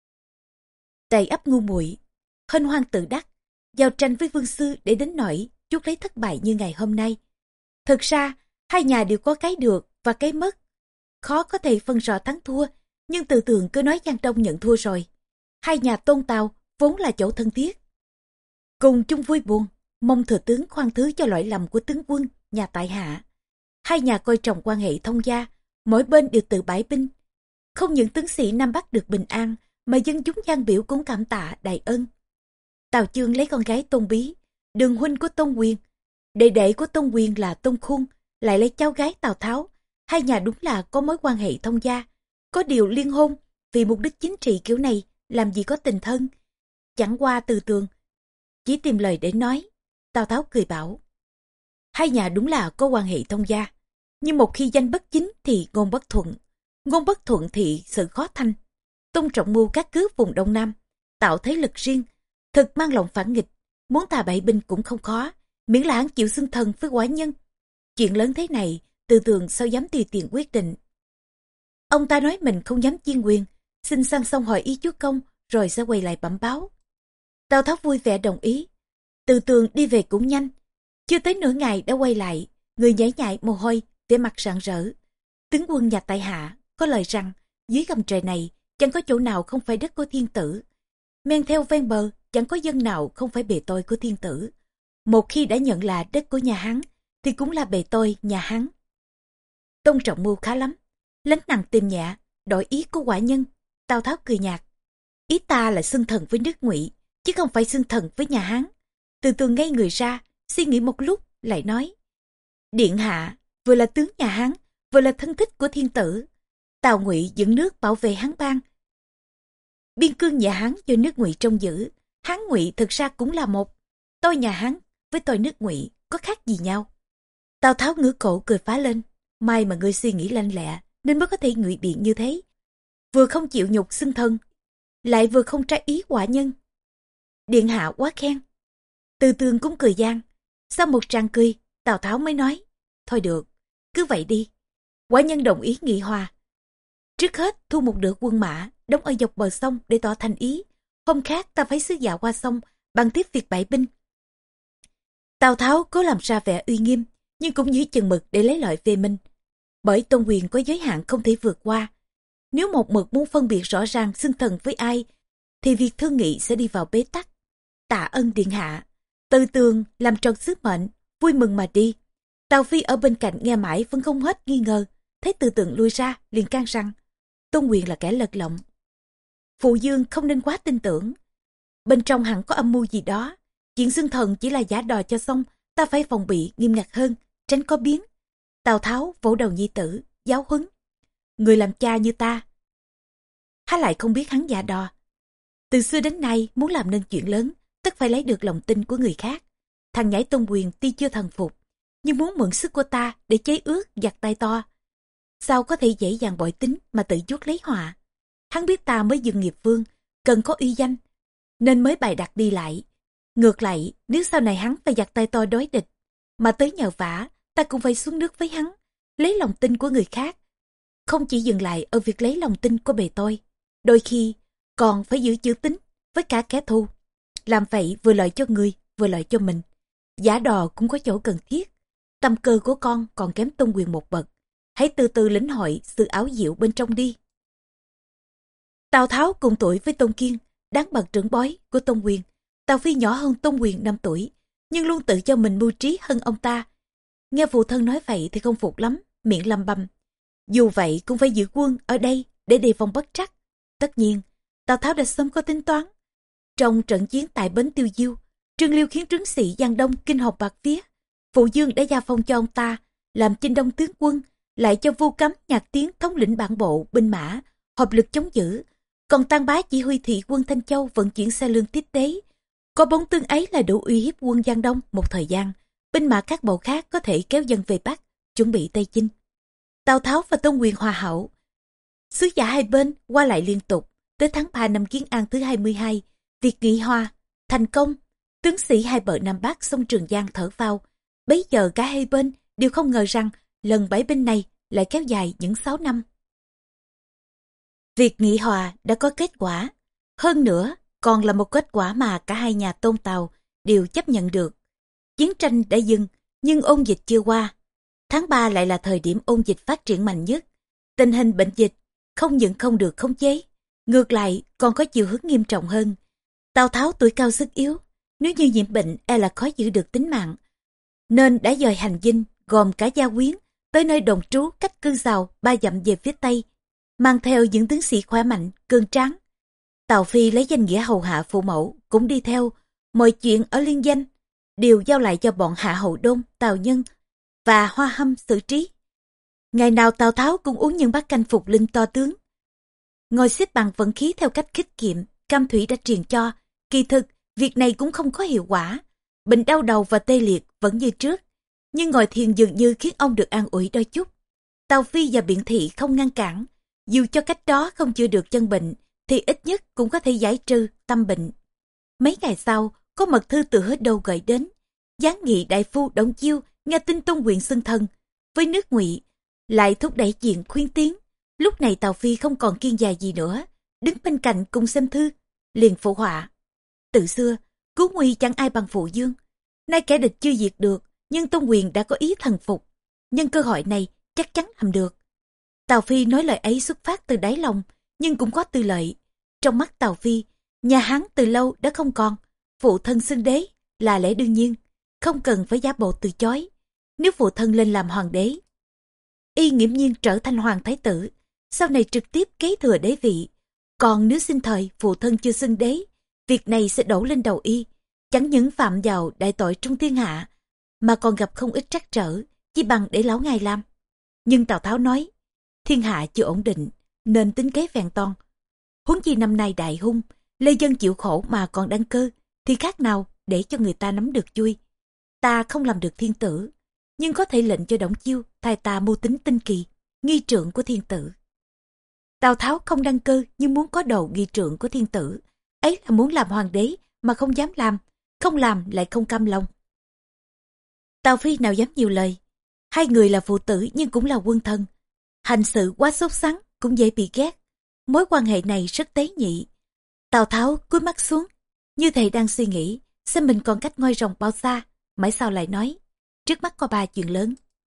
Đầy ắp ngu muội, hân hoan tự đắc, giao tranh với Vương Sư để đến nỗi chuốc lấy thất bại như ngày hôm nay. Thực ra, hai nhà đều có cái được và cái mất. Khó có thể phân rõ thắng thua, nhưng Từ Tường cứ nói Giang Đông nhận thua rồi. Hai nhà Tôn Tào vốn là chỗ thân thiết, cùng chung vui buồn, mong thừa tướng khoan thứ cho lỗi lầm của tướng quân nhà tại hạ. Hai nhà coi trọng quan hệ thông gia, mỗi bên đều tự bãi binh. Không những tướng sĩ Nam Bắc được bình an, mà dân chúng Giang Biểu cũng cảm tạ đại ân. Tào Chương lấy con gái Tôn Bí, đường huynh của Tôn Quyền, đệ đệ của Tôn Quyền là Tôn Khung, lại lấy cháu gái Tào Tháo. Hai nhà đúng là có mối quan hệ thông gia. Có điều liên hôn vì mục đích chính trị kiểu này làm gì có tình thân. Chẳng qua Từ Tường chỉ tìm lời để nói. Tào Tháo cười bảo, hai nhà đúng là có quan hệ thông gia, nhưng một khi danh bất chính thì ngôn bất thuận, ngôn bất thuận thì sự khó thanh. Tôn trọng mưu các cướp vùng Đông Nam, tạo thế lực riêng, thực mang lòng phản nghịch, muốn thà bại binh cũng không khó, miễn là hắn chịu xưng thần với quả nhân. Chuyện lớn thế này, Từ Tường sao dám tùy tiện quyết định. Ông ta nói mình không dám chiên quyền, xin sang xong hỏi ý chúa công, rồi sẽ quay lại bẩm báo. Tào Tháo vui vẻ đồng ý. Từ Tường đi về cũng nhanh, chưa tới nửa ngày đã quay lại, người nhảy nhại mồ hôi, vẻ mặt rạng rỡ. Tướng quân nhà tại hạ có lời rằng, dưới gầm trời này chẳng có chỗ nào không phải đất của thiên tử, men theo ven bờ chẳng có dân nào không phải bề tôi của thiên tử. Một khi đã nhận là đất của nhà Hán thì cũng là bề tôi nhà Hán. Tôn trọng mưu khá lắm, lánh nặng tìm nhẹ, đổi ý của quả nhân. Tào Tháo cười nhạt, ý ta là xưng thần với nước Ngụy, chứ không phải xưng thần với nhà Hán. Từ Từ ngây người ra, suy nghĩ một lúc lại nói, điện hạ vừa là tướng nhà Hán, vừa là thân thích của thiên tử. Tào Ngụy dựng nước bảo vệ Hán bang, biên cương nhà Hán do nước Ngụy trông giữ. Hán Ngụy thực ra cũng là một, tôi nhà Hán với tôi nước Ngụy có khác gì nhau. Tào Tháo ngửa cổ cười phá lên, may mà ngươi suy nghĩ lanh lẹ nên mới có thể ngụy biện như thế, vừa không chịu nhục xưng thân, lại vừa không trái ý quả nhân. Điện hạ quá khen. Từ Tường cũng cười gian. Sau một tràng cười, Tào Tháo mới nói, thôi được, cứ vậy đi. Quả nhân đồng ý nghị hòa. Trước hết thu một nửa quân mã đóng ở dọc bờ sông để tỏ thành ý. Hôm khác ta phải sứ giả qua sông bằng tiếp việc bãi binh. Tào Tháo cố làm ra vẻ uy nghiêm, nhưng cũng giữ chừng mực để lấy lợi về mình. Bởi tôn quyền có giới hạn không thể vượt qua. Nếu một mực muốn phân biệt rõ ràng xưng thần với ai, thì việc thương nghị sẽ đi vào bế tắc. Tạ ơn điện hạ. Từ Tường làm tròn sứ mệnh, vui mừng mà đi. Tào Phi ở bên cạnh nghe mãi vẫn không hết nghi ngờ. Thấy Từ Tường lui ra, liền can rằng tôn quyền là kẻ lật lọng. Phụ Dương không nên quá tin tưởng. Bên trong hẳn có âm mưu gì đó. Chuyện xưng thần chỉ là giả đò cho xong, ta phải phòng bị nghiêm ngặt hơn, tránh có biến. Tào Tháo vỗ đầu nhi tử, giáo huấn. Người làm cha như ta, há lại không biết hắn giả đò. Từ xưa đến nay muốn làm nên chuyện lớn, tất phải lấy được lòng tin của người khác. Thằng nhãi Tôn Quyền tuy chưa thần phục, nhưng muốn mượn sức của ta để chế ước giặt tay to. Sao có thể dễ dàng bội tính mà tự chuốc lấy họa. Hắn biết ta mới dựng nghiệp vương, cần có uy danh, nên mới bày đặt đi lại. Ngược lại, nếu sau này hắn phải giặt tay to đối địch, mà tới nhờ vả, ta cũng phải xuống nước với hắn, lấy lòng tin của người khác. Không chỉ dừng lại ở việc lấy lòng tin của bề tôi, đôi khi còn phải giữ chữ tín với cả kẻ thù. Làm vậy vừa lợi cho người, vừa lợi cho mình. Giả đò cũng có chỗ cần thiết. Tâm cơ của con còn kém Tôn Quyền một bậc. Hãy từ từ lĩnh hội sự áo diệu bên trong đi. Tào Tháo cùng tuổi với Tôn Kiên, đáng bậc trưởng bối của Tôn Quyền. Tào Phi nhỏ hơn Tôn Quyền 5 tuổi, nhưng luôn tự cho mình mưu trí hơn ông ta. Nghe phụ thân nói vậy thì không phục lắm, miệng lăm băm. Dù vậy cũng phải giữ quân ở đây để đề phòng bất trắc. Tất nhiên, Tào Tháo đã sớm có tính toán. Trong trận chiến tại bến Tiêu Diêu, Trương Liêu khiến trướng sĩ Giang Đông kinh hồn bạt vía. Phụ Dương đã gia phong cho ông ta làm Chinh Đông tướng quân, lại cho Vu Cấm Nhạc Tiến thống lĩnh bản bộ binh mã, hợp lực chống giữ. Còn Tăng Bá chỉ huy thị quân Thanh Châu vận chuyển xe lương tiếp tế. Có bóng tướng ấy là đủ uy hiếp quân Giang Đông một thời gian. Binh mã các bộ khác có thể kéo dân về Bắc, chuẩn bị Tây Chinh. Tào Tháo và Tôn Quyền hòa hảo. Sứ giả hai bên qua lại liên tục. Tới tháng 3 năm Kiến An thứ 22, việc nghị hòa thành công. Tướng sĩ hai bờ Nam Bắc sông Trường Giang thở phào. Bấy giờ cả hai bên đều không ngờ rằng lần bãi binh này lại kéo dài những 6 năm. Việc nghị hòa đã có kết quả. Hơn nữa, còn là một kết quả mà cả hai nhà Tôn Tào đều chấp nhận được. Chiến tranh đã dừng, nhưng ôn dịch chưa qua. Tháng 3 lại là thời điểm ôn dịch phát triển mạnh nhất. Tình hình bệnh dịch không những không được khống chế, ngược lại còn có chiều hướng nghiêm trọng hơn. Tào Tháo tuổi cao sức yếu, nếu như nhiễm bệnh e là khó giữ được tính mạng, nên đã dời hành dinh gồm cả gia quyến tới nơi đồn trú cách cư giàu 3 dặm về phía tây, mang theo những tướng sĩ khỏe mạnh, cường tráng. Tào Phi lấy danh nghĩa hầu hạ phụ mẫu cũng đi theo, mọi chuyện ở liên danh đều giao lại cho bọn Hạ Hậu Đôn, Tào Nhân và Hoa Hâm xử trí. Ngày nào Tào Tháo cũng uống những bát canh phục linh to tướng, ngồi xếp bằng vận khí theo cách khích kiệm Cam Thủy đã truyền cho. Kỳ thực việc này cũng không có hiệu quả, bệnh đau đầu và tê liệt vẫn như trước, nhưng ngồi thiền dường như khiến ông được an ủi đôi chút. Tào Phi và Biện Thị không ngăn cản, dù cho cách đó không chữa được chân bệnh thì ít nhất cũng có thể giải trừ tâm bệnh. Mấy ngày sau, có mật thư từ Hứa Đô gửi đến. Giáng nghị đại phu Đổng Chiêu nghe tin Tôn Quyền xưng thân với nước Ngụy, lại thúc đẩy chuyện khuyên tiến. Lúc này Tào Phi không còn kiên dè gì nữa, đứng bên cạnh cùng xem thư, liền phụ họa. Từ xưa, cứu nguy chẳng ai bằng Phụ Dương. Nay kẻ địch chưa diệt được, nhưng Tôn Quyền đã có ý thần phục. Nhân cơ hội này chắc chắn làm được. Tào Phi nói lời ấy xuất phát từ đáy lòng, nhưng cũng có tư lợi. Trong mắt Tào Phi, nhà Hán từ lâu đã không còn. Phụ thân xưng đế là lẽ đương nhiên, không cần phải giả bộ từ chối. Nếu phụ thân lên làm hoàng đế, y nghiễm nhiên trở thành hoàng thái tử, sau này trực tiếp kế thừa đế vị. Còn nếu sinh thời phụ thân chưa xưng đế, việc này sẽ đổ lên đầu y, chẳng những phạm vào đại tội trong thiên hạ, mà còn gặp không ít trắc trở, chỉ bằng để lão ngài làm. Nhưng Tào Tháo nói, thiên hạ chưa ổn định, nên tính kế vẹn toàn. Huống chi năm nay đại hung, lê dân chịu khổ mà còn đăng cơ, thì khác nào để cho người ta nắm được chui. Ta không làm được thiên tử, nhưng có thể lệnh cho Đổng Chiêu thay ta mưu tính tinh kỳ, nghi trượng của thiên tử. Tào Tháo không đăng cơ nhưng muốn có đầu nghi trượng của thiên tử, ấy là muốn làm hoàng đế mà không dám làm, không làm lại không cam lòng. Tào Phi nào dám nhiều lời, hai người là phụ tử nhưng cũng là quân thân, hành sự quá sốt sắng cũng dễ bị ghét. Mối quan hệ này rất tế nhị. Tào Tháo cúi mắt xuống, như thầy đang suy nghĩ xem mình còn cách ngôi rồng bao xa, mãi sau lại nói, trước mắt có 3 chuyện lớn.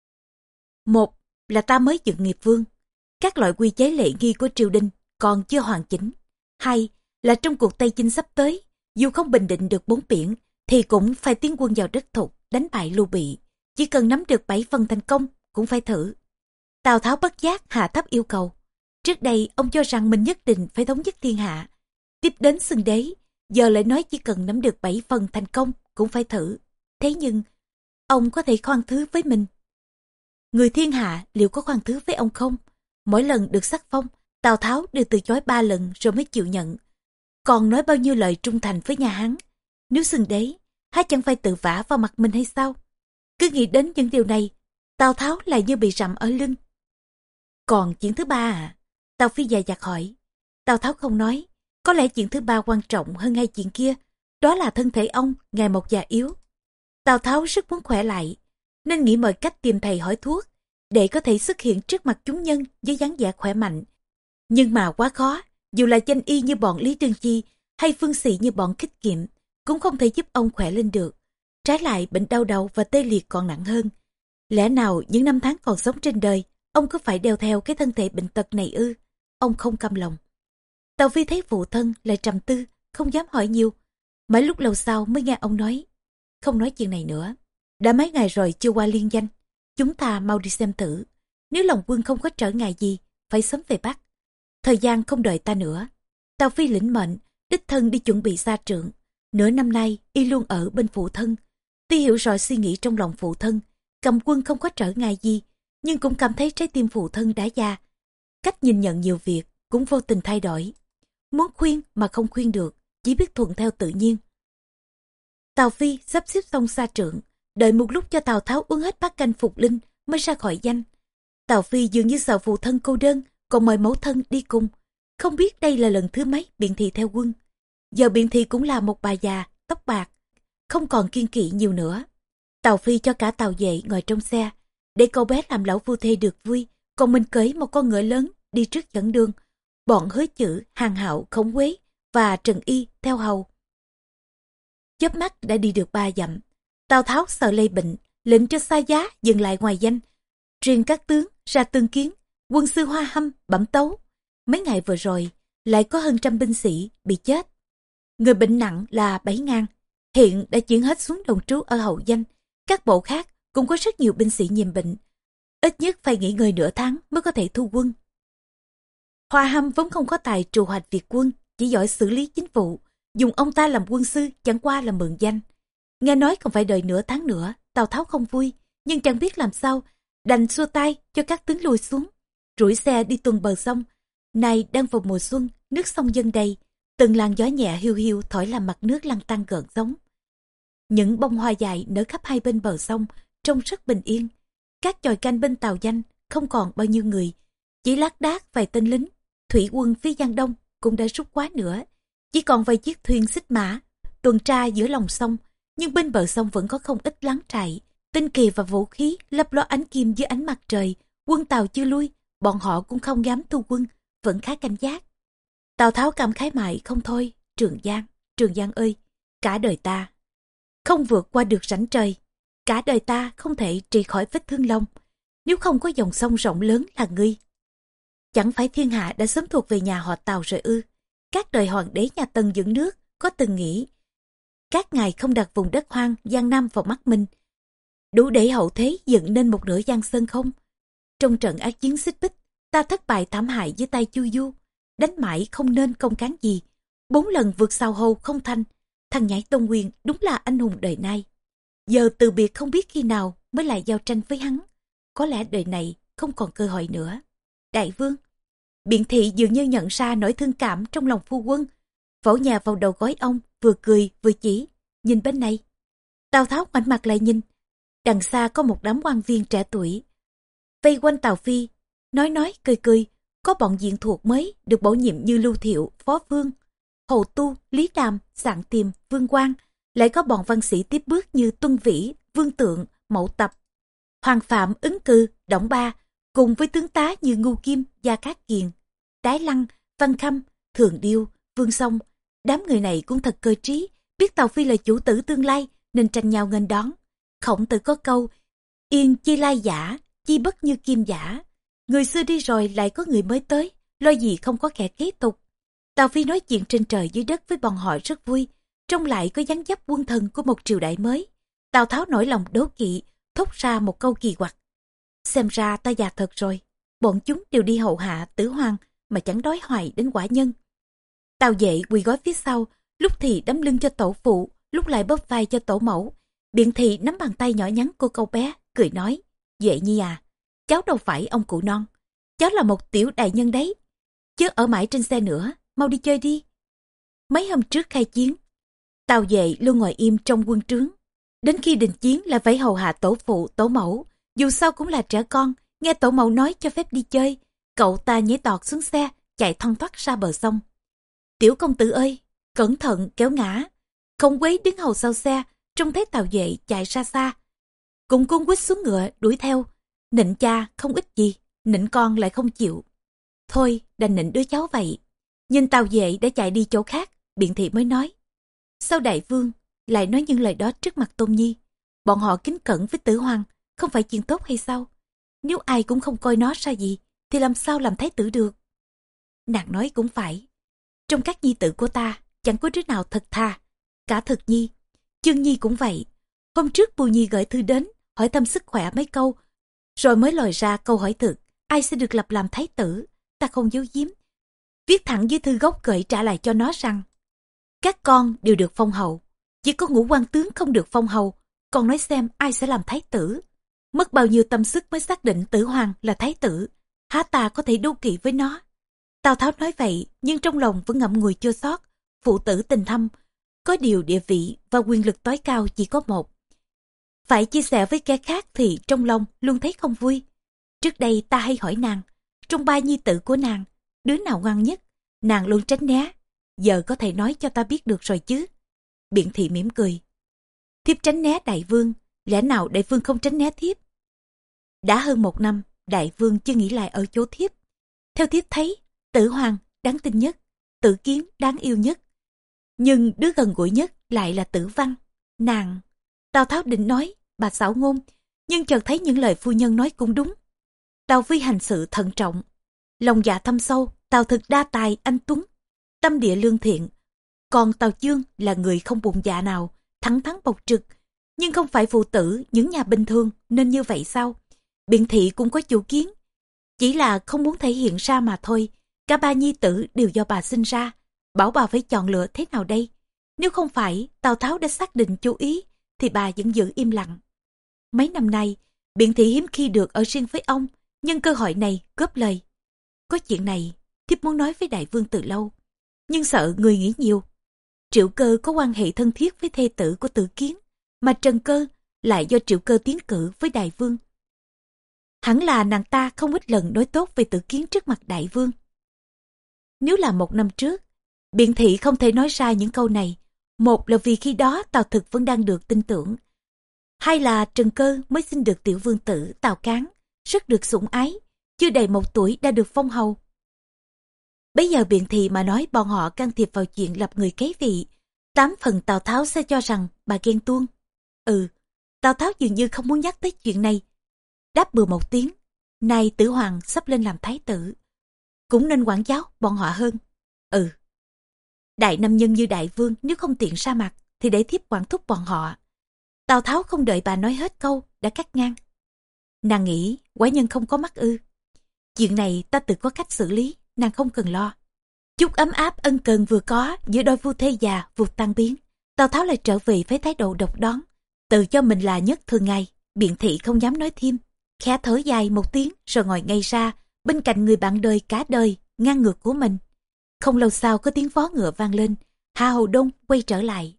Một là ta mới dựng nghiệp vương, các loại quy chế lệ nghi của triều đình còn chưa hoàn chỉnh. Hai là trong cuộc Tây Chinh sắp tới, dù không bình định được 4 biển, thì cũng phải tiến quân vào đất Thục, đánh bại Lưu Bị. Chỉ cần nắm được 7 phần thành công, cũng phải thử. Tào Tháo bất giác hạ thấp yêu cầu. Trước đây ông cho rằng mình nhất định phải thống nhất thiên hạ, tiếp đến xưng đế, giờ lại nói chỉ cần nắm được 7 phần thành công cũng phải thử. Thế nhưng, ông có thể khoan thứ với mình. Người thiên hạ liệu có khoan thứ với ông không? Mỗi lần được sắc phong, Tào Tháo đều từ chối 3 lần rồi mới chịu nhận. Còn nói bao nhiêu lời trung thành với nhà Hán. Nếu xưng đế, há chẳng phải tự vả vào mặt mình hay sao? Cứ nghĩ đến những điều này, Tào Tháo lại như bị rặm ở lưng. Còn chuyện thứ 3 à? Tào Phi dè dặt hỏi. Tào Tháo không nói. Có lẽ chuyện thứ 3 quan trọng hơn 2 chuyện kia. Đó là thân thể ông ngày một già yếu. Tào Tháo rất muốn khỏe lại, nên nghĩ mọi cách tìm thầy hỏi thuốc, để có thể xuất hiện trước mặt chúng nhân với dáng vẻ khỏe mạnh. Nhưng mà quá khó, dù là danh y như bọn Lý Trương Chi hay phương sĩ như bọn Khích Kiệm, cũng không thể giúp ông khỏe lên được. Trái lại bệnh đau đầu và tê liệt còn nặng hơn. Lẽ nào những năm tháng còn sống trên đời, ông cứ phải đeo theo cái thân thể bệnh tật này ư? Ông không cam lòng. Tào Phi thấy phụ thân lại trầm tư, không dám hỏi nhiều. Mãi lúc lâu sau mới nghe ông nói, không nói chuyện này nữa. Đã mấy ngày rồi chưa qua liên danh, chúng ta mau đi xem thử. Nếu lòng quân không có trở ngại gì, phải sớm về Bắc. Thời gian không đợi ta nữa. Tào Phi lĩnh mệnh, đích thân đi chuẩn bị ra trượng. Nửa năm nay, y luôn ở bên phụ thân. Tuy hiểu rõ suy nghĩ trong lòng phụ thân, cầm quân không có trở ngại gì, nhưng cũng cảm thấy trái tim phụ thân đã già. Cách nhìn nhận nhiều việc cũng vô tình thay đổi. Muốn khuyên mà không khuyên được, chỉ biết thuận theo tự nhiên. Tào Phi sắp xếp xong xa trượng, đợi một lúc cho Tào Tháo uống hết bát canh phục linh mới ra khỏi danh. Tào Phi dường như sợ phụ thân cô đơn, còn mời mẫu thân đi cùng. Không biết đây là lần thứ mấy Biện Thị theo quân. Giờ Biện Thị cũng là một bà già, tóc bạc, không còn kiêng kỵ nhiều nữa. Tào Phi cho cả Tào Vệ ngồi trong xe, để cậu bé làm lão phu thê được vui, còn mình cưỡi một con ngựa lớn đi trước dẫn đường. Bọn Hứa Chữ, Hàng Hạo, Khổng Quế và Trần Y theo hầu. Chớp mắt đã đi được 3 dặm. Tào Tháo sợ lây bệnh, lệnh cho Xa Giá dừng lại ngoài danh, truyền các tướng ra tương kiến. Quân sư Hoa Hâm bẩm tấu, mấy ngày vừa rồi lại có hơn 100 binh sĩ bị chết. Người bệnh nặng là 7.000, hiện đã chuyển hết xuống đồn trú ở hậu danh. Các bộ khác cũng có rất nhiều binh sĩ nhiễm bệnh, ít nhất phải nghỉ ngơi nửa tháng mới có thể thu quân. Hoa Hâm vốn không có tài trù hoạch việc quân, chỉ giỏi xử lý chính vụ. Dùng ông ta làm quân sư chẳng qua là mượn danh. Nghe nói còn phải đợi nửa tháng nữa, Tào Tháo không vui, nhưng chẳng biết làm sao, đành xua tay cho các tướng lùi xuống, rủi xe đi tuần bờ sông. Này đang vào mùa xuân, nước sông dâng đầy, từng làn gió nhẹ hiu hiu thổi làm mặt nước lăn tăn gợn sóng. Những bông hoa dài nở khắp hai bên bờ sông, trông rất bình yên. Các chòi canh bên tàu danh không còn bao nhiêu người, chỉ lác đác vài tên lính. Thủy quân phía Giang Đông cũng đã rút quá nữa, chỉ còn vài chiếc thuyền xích mã tuần tra giữa lòng sông. Nhưng bên bờ sông vẫn có không ít láng trại, tinh kỳ và vũ khí lấp ló ánh kim dưới ánh mặt trời. Quân Tàu chưa lui, bọn họ cũng không dám thu quân, vẫn khá cảnh giác. Tào Tháo cảm khái mãi không thôi. Trường Giang ơi, cả đời ta không vượt qua được rãnh trời, cả đời ta không thể trị khỏi vết thương lòng, nếu không có dòng sông rộng lớn là ngươi. Chẳng phải thiên hạ đã sớm thuộc về nhà họ Tào rồi ư? Các đời hoàng đế nhà Tần dựng nước có từng nghĩ các ngài không đặt vùng đất hoang Giang Nam vào mắt mình, đủ để hậu thế dựng nên một nửa Giang Sơn không? Trong trận ác chiến Xích Bích, ta thất bại thảm hại dưới tay Chu Du, đánh mãi không nên công cán gì, 4 lần vượt sao hầu không thành. Thằng nhãi Tôn Quyền đúng là anh hùng đời nay. Giờ từ biệt không biết khi nào mới lại giao tranh với hắn, có lẽ đời này không còn cơ hội nữa. Đại vương, Biện Thị dường như nhận ra nỗi thương cảm trong lòng phu quân, vỗ nhà vào đầu gối ông, vừa cười vừa chỉ, nhìn bên này. Tào Tháo ngoảnh mặt lại nhìn, đằng xa có một đám quan viên trẻ tuổi vây quanh Tào Phi, nói cười, có bọn diện thuộc mới được bổ nhiệm như Lưu Thiệu, Phó Vương, Hồ Tu, Lý Đàm, Sạng Tiềm, Vương Quang, lại có bọn văn sĩ tiếp bước như Tuân Vĩ, Vương Tượng, Mậu Tập, Hoàng Phạm, Ứng Cư, Đổng Ba, cùng với tướng tá như Ngưu Kim, Gia Cát Kiền, Đái Lăng, Văn Khâm, Thường Điêu, Vương Song. Đám người này cũng thật cơ trí, biết Tào Phi là chủ tử tương lai nên tranh nhau nghênh đón. Khổng Tử có câu, yên chi lai giả, chi bất như kim giả. Người xưa đi rồi lại có người mới tới, lo gì không có kẻ kế tục. Tào Phi nói chuyện trên trời dưới đất với bọn họ rất vui, trông lại có dáng dấp quân thần của một triều đại mới. Tào Tháo nổi lòng đố kỵ, thốt ra một câu kỳ quặc. Xem ra ta già thật rồi, bọn chúng đều đi hầu hạ Tử Hoang mà chẳng đói hoài đến quả nhân. Tào Vệ quỳ gối phía sau, lúc thì đấm lưng cho tổ phụ, lúc lại bóp vai cho tổ mẫu. Biện Thị nắm bàn tay nhỏ nhắn của cậu bé, cười nói, Vệ Nhi à, cháu đâu phải ông cụ non, cháu là một tiểu đại nhân đấy, chứ ở mãi trên xe nữa, mau đi chơi đi. Mấy hôm trước khai chiến, Tào Vệ luôn ngồi im trong quân trướng, đến khi đình chiến lại phải hầu hạ tổ phụ tổ mẫu, dù sao cũng là trẻ con, nghe tổ mẫu nói cho phép đi chơi, cậu ta nhảy tọt xuống xe, chạy thoăn thoắt ra bờ sông. Tiểu công tử ơi, cẩn thận kéo ngã. Không quấy đứng hầu sau xe, trông thấy Tào Vệ chạy ra xa, cùng cung quýt xuống ngựa đuổi theo. Nịnh cha không ích gì, nịnh con lại không chịu. Thôi đành nịnh đứa cháu vậy. Nhìn Tào Vệ đã chạy đi chỗ khác, Biện Thị mới nói, sao đại vương lại nói những lời đó trước mặt Tôn Nhi? Bọn họ kính cẩn với Tử Hoang, không phải chuyện tốt hay sao? Nếu ai cũng không coi nó ra gì, thì làm sao làm thái tử được? Nàng nói cũng phải. Trong các nhi tử của ta, chẳng có đứa nào thật thà. Cả Thực Nhi, Chương Nhi cũng vậy. Hôm trước Bù Nhi gửi thư đến, hỏi thăm sức khỏe mấy câu, rồi mới lòi ra câu hỏi thực, ai sẽ được lập làm thái tử? Ta không giấu giếm, viết thẳng dưới thư gốc gửi trả lại cho nó rằng, các con đều được phong hầu, chỉ có Ngũ Quan tướng không được phong hầu. Con nói xem ai sẽ làm thái tử? Mất bao nhiêu tâm sức mới xác định Tử Hoang là thái tử, há ta có thể đố kỵ với nó? Tào Tháo nói vậy, nhưng trong lòng vẫn ngậm ngùi chua xót. Phụ tử tình thâm, có điều địa vị và quyền lực tối cao chỉ có một. Phải chia sẻ với kẻ khác thì trong lòng luôn thấy không vui. Trước đây ta hay hỏi nàng, trong ba nhi tử của nàng, đứa nào ngoan nhất? Nàng luôn tránh né. Giờ có thể nói cho ta biết được rồi chứ? Biện Thị mỉm cười. Thiếp tránh né đại vương, lẽ nào đại vương không tránh né thiếp? Đã hơn 1 năm, đại vương chưa nghĩ lại ở chỗ thiếp. Theo thiếp thấy, Tử Hoang đáng tin nhất, Tử Kiến đáng yêu nhất, nhưng đứa gần gũi nhất lại là Tử Văn. Nàng... Tào Tháo định nói bà xảo ngôn, nhưng chợt thấy những lời phu nhân nói cũng đúng. Tào Phi hành sự thận trọng, lòng dạ thâm sâu. Tào Thực đa tài anh tuấn, tâm địa lương thiện, còn Tào Chương là người không bụng dạ nào, thẳng thắn bộc trực. Nhưng không phải phụ tử những nhà bình thường nên như vậy sao? Biện Thị cũng có chủ kiến, chỉ là không muốn thể hiện ra mà thôi. Cả ba nhi tử đều do bà sinh ra, bảo bà phải chọn lựa thế nào đây? Nếu không phải Tào Tháo đã xác định chú ý, thì bà vẫn giữ im lặng. Mấy năm nay, Biện Thị hiếm khi được ở riêng với ông, nhân cơ hội này góp lời. Có chuyện này, thiếp muốn nói với đại vương từ lâu, nhưng sợ người nghĩ nhiều. Triệu Cơ có quan hệ thân thiết với thê tử của Tử Kiến, mà Trần Cơ lại do Triệu Cơ tiến cử với đại vương. Hẳn là nàng ta không ít lần nói tốt về Tử Kiến trước mặt đại vương. Nếu là 1 năm trước, Biện Thị không thể nói ra những câu này. Một là vì khi đó Tào Thực vẫn đang được tin tưởng, hai là Trần Cơ mới sinh được tiểu vương tử Tào Cán, rất được sủng ái, chưa đầy 1 tuổi đã được phong hầu. Bây giờ Biện Thị mà nói bọn họ can thiệp vào chuyện lập người kế vị, 8 phần Tào Tháo sẽ cho rằng bà ghen tuông. Tào Tháo dường như không muốn nhắc tới chuyện này, đáp bừa một tiếng. Nay Tử Hoang sắp lên làm thái tử, cũng nên quản giáo bọn họ hơn. Đại nam nhân như đại vương nếu không tiện ra mặt thì để thiếp quản thúc bọn họ. Tào Tháo không đợi bà nói hết câu đã cắt ngang. Nàng nghĩ quả nhân không có mắt ư? Chuyện này ta tự có cách xử lý, nàng không cần lo. Chút ấm áp ân cần vừa có giữa đôi phu thê già vụt tan biến. Tào Tháo lại trở về với thái độ độc đoán, tự cho mình là nhất thường ngày. Biện Thị không dám nói thêm, khẽ thở dài một tiếng rồi ngồi ngay ra bên cạnh người bạn đời cả đời ngang ngược của mình. Không lâu sau có tiếng vó ngựa vang lên, Hà Hầu Đông quay trở lại.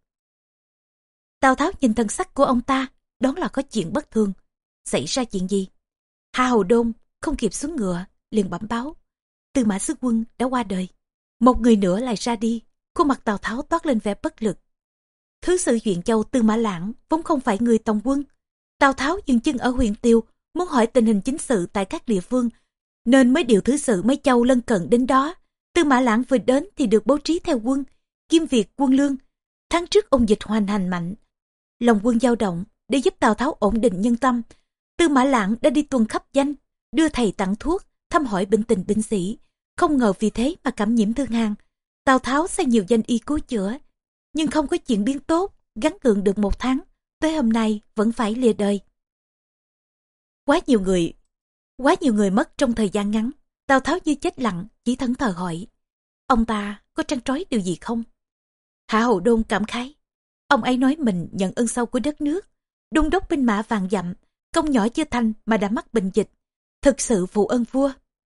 Tào Tháo nhìn thân sắc của ông ta, đoán là có chuyện bất thường. Xảy ra chuyện gì? Hà Hầu Đông không kịp xuống ngựa, liền bẩm báo. Tư Mã Sức Quân đã qua đời. Một người nữa lại ra đi. Khuôn mặt Tào Tháo toát lên vẻ bất lực. Thứ sử Duyện Châu Tư Mã Lãng vốn không phải người tòng quân. Tào Tháo dừng chân ở huyện Tiêu, muốn hỏi tình hình chính sự tại các địa phương, nên mới điều thứ sử mấy châu lân cận đến đó. Tư Mã Lãng vừa đến thì được bố trí theo quân, kiêm việc quân lương. Tháng trước ông dịch hoành hành mạnh, lòng quân dao động, để giúp Tào Tháo ổn định nhân tâm. Tư Mã Lãng đã đi tuần khắp danh, đưa thầy tặng thuốc, thăm hỏi bệnh tình binh sĩ. Không ngờ vì thế mà cảm nhiễm thương hàn. Tào Tháo sai nhiều danh y cứu chữa, nhưng không có chuyển biến tốt, gắng gượng được 1 tháng, tới hôm nay vẫn phải lìa đời. Quá nhiều người mất trong thời gian ngắn. Tào Tháo như chết lặng, chỉ thẫn thờ hỏi: ông ta có trăn trối điều gì không? Hạ Hầu Đôn cảm khái: ông ấy nói mình nhận ơn sâu của đất nước, đôn đốc binh mã vạn dặm, công nhỏ chưa thành mà đã mắc bệnh dịch, thực sự phụ ơn vua.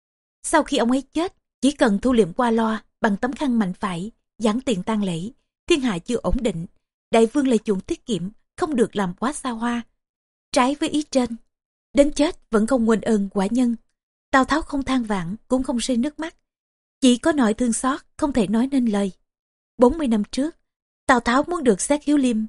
Sau khi ông ấy chết, chỉ cần thu liệm qua loa bằng tấm khăn mạnh phải, giản tiền tang lễ, thiên hạ chưa ổn định, đại vương lại chuộng tiết kiệm, không được làm quá xa hoa, trái với ý trên. Đến chết vẫn không quên ơn quả nhân. Tào Tháo không than vãn, cũng không rơi nước mắt, chỉ có nỗi thương xót không thể nói nên lời. 40 năm trước, Tào Tháo muốn được xét hiếu liêm,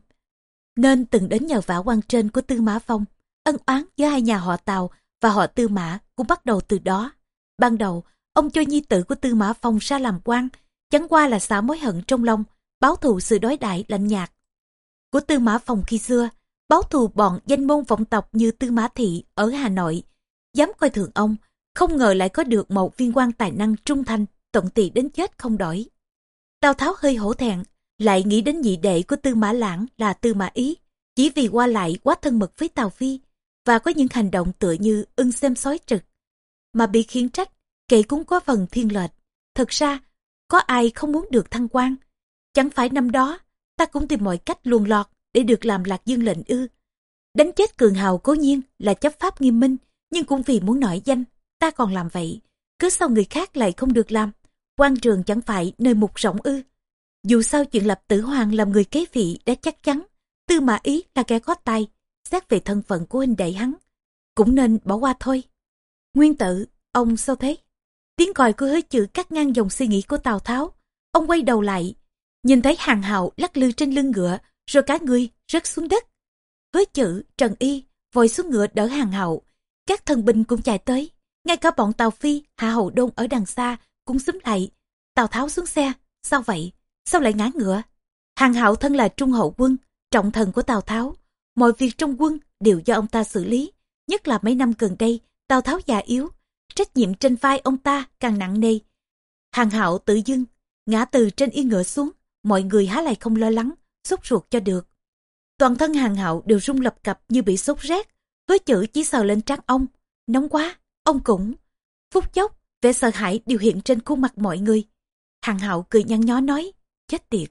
nên từng đến nhờ vả quan trên của Tư Mã Phong. Ân oán giữa hai nhà họ Tào và họ Tư Mã cũng bắt đầu từ đó. Ban đầu, ông cho nhi tử của Tư Mã Phong ra làm quan, chẳng qua là xả mối hận trong lòng, báo thù sự đối đãi lạnh nhạt của Tư Mã Phong khi xưa, báo thù bọn danh môn vọng tộc như Tư Mã Thị ở Hà Nội, dám coi thường ông, không ngờ lại có được một viên quan tài năng trung thành, tận tì đến chết không đổi. Tào Tháo hơi hổ thẹn, lại nghĩ đến nhị đệ của Tư Mã Lãng là Tư Mã Ý, chỉ vì qua lại quá thân mật với Tào Phi và có những hành động tựa như ưng xem sói trực, mà bị khiển trách, kệ cũng có phần thiên lệch. Thật ra, có ai không muốn được thăng quan? Chẳng phải năm đó, ta cũng tìm mọi cách luồn lọt để được làm Lạc Dương lệnh ư? Đánh chết cường hào cố nhiên là chấp pháp nghiêm minh, nhưng cũng vì muốn nổi danh, ta còn làm vậy. Cứ sao người khác lại không được làm? Quan trường chẳng phải nơi mục rộng ư? Dù sao chuyện lập Tử Hoàng làm người kế vị đã chắc chắn, Tư Mã Ý là kẻ có tài, xét về thân phận của huynh đệ hắn, cũng nên bỏ qua thôi. Nguyên Tự, ông sao thế? Tiếng còi của Hứa Chữ cắt ngang dòng suy nghĩ của Tào Tháo. Ông quay đầu lại, nhìn thấy Hàn Hạo lắc lư trên lưng ngựa, rồi cả người rớt xuống đất. Hứa Chữ, Trần Y vội xuống ngựa đỡ Hàn Hạo, các thần binh cũng chạy tới, ngay cả bọn Tào Phi, Hạ Hầu Đôn ở đằng xa cũng xúm lại. Tào Tháo xuống xe, sao vậy? Sao lại ngã ngựa? Hàn Hạo thân là trung hậu quân, trọng thần của Tào Tháo, mọi việc trong quân đều do ông ta xử lý, nhất là mấy năm gần đây Tào Tháo già yếu, trách nhiệm trên vai ông ta càng nặng nề. Hàn Hạo tự dưng ngã từ trên yên ngựa xuống, mọi người há lại không lo lắng, sốt ruột cho được. Toàn thân Hàn Hạo đều rung lập cập như bị sốt rét. Hứa Chữ chỉ sờ lên trán ông, nóng quá, ông cũng. Phút chốc, vẻ sợ hãi điều hiện trên khuôn mặt mọi người. Hàn Hạo cười nhăn nhó nói: chết tiệt.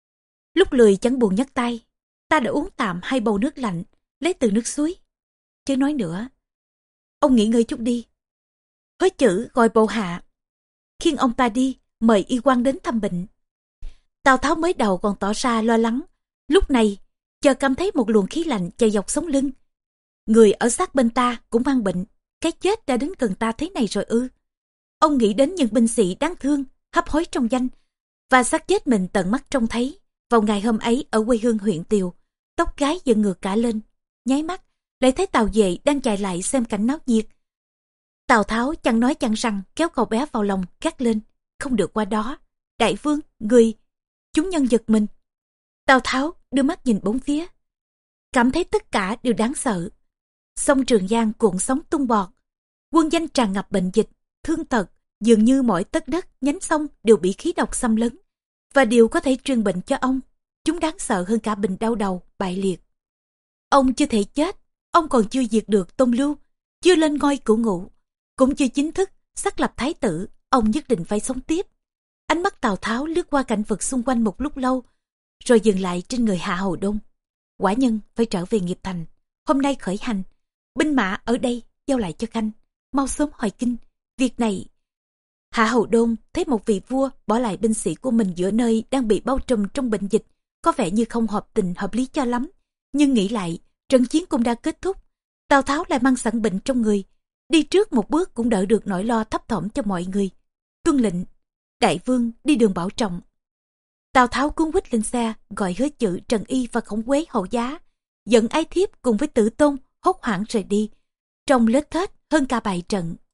Lúc lười chẳng buồn nhấc tay, ta đã uống tạm 2 bầu nước lạnh, lấy từ nước suối. Chứ nói nữa, ông nghỉ ngơi chút đi. Hứa Chữ gọi bộ hạ, khiêng ông ta đi, mời y quan đến thăm bệnh. Tào Tháo mới đầu còn tỏ ra lo lắng, lúc này chợt cảm thấy một luồng khí lạnh chạy dọc sống lưng. Người ở sát bên ta cũng mang bệnh, cái chết đã đến gần ta thế này rồi ư? Ông nghĩ đến những binh sĩ đáng thương, hấp hối trong danh, và xác chết mình tận mắt trông thấy vào ngày hôm ấy ở quê hương huyện Tiều. Tóc gái dựng ngược cả lên, nháy mắt lại thấy Tào Vệ đang chạy lại xem cảnh náo nhiệt. Tào Tháo chẳng nói chẳng rằng kéo cậu bé vào lòng, gắt lên: không được qua đó, đại vương, người. Chúng nhân giật mình. Tào Tháo đưa mắt nhìn bốn phía, cảm thấy tất cả đều đáng sợ. Sông Trường Giang cuộn sóng tung bọt, quân danh tràn ngập bệnh dịch, thương tật, dường như mỗi tấc đất nhánh sông đều bị khí độc xâm lấn, và điều có thể truyền bệnh cho ông. Chúng đáng sợ hơn cả bệnh đau đầu, bại liệt. Ông chưa thể chết, ông còn chưa diệt được Tôn Lưu, chưa lên ngôi cửu ngũ, cũng chưa chính thức xác lập thái tử. Ông nhất định phải sống tiếp. Ánh mắt Tào Tháo lướt qua cảnh vật xung quanh một lúc lâu, rồi dừng lại trên người Hạ Hầu Đôn. Quả nhân phải trở về nghiệp thành, hôm nay khởi hành, binh mã ở đây giao lại cho khanh, mau sớm hồi kinh. Việc này. Hạ Hầu Đôn thấy một vị vua bỏ lại binh sĩ của mình giữa nơi đang bị bao trùm trong bệnh dịch, có vẻ như không hợp tình hợp lý cho lắm. Nhưng nghĩ lại, trận chiến cũng đã kết thúc, Tào Tháo lại mang sẵn bệnh trong người, đi trước một bước cũng đỡ được nỗi lo thấp thỏm cho mọi người. Tuân lệnh, đại vương đi đường bảo trọng. Tào Tháo cuốn quýt lên xe, gọi Hứa Chữ, Trần Y và Khổng Quế hậu giá, dẫn ái thiếp cùng với Tử Tôn hốt hoảng rời đi, trông lết thết hơn cả bại trận.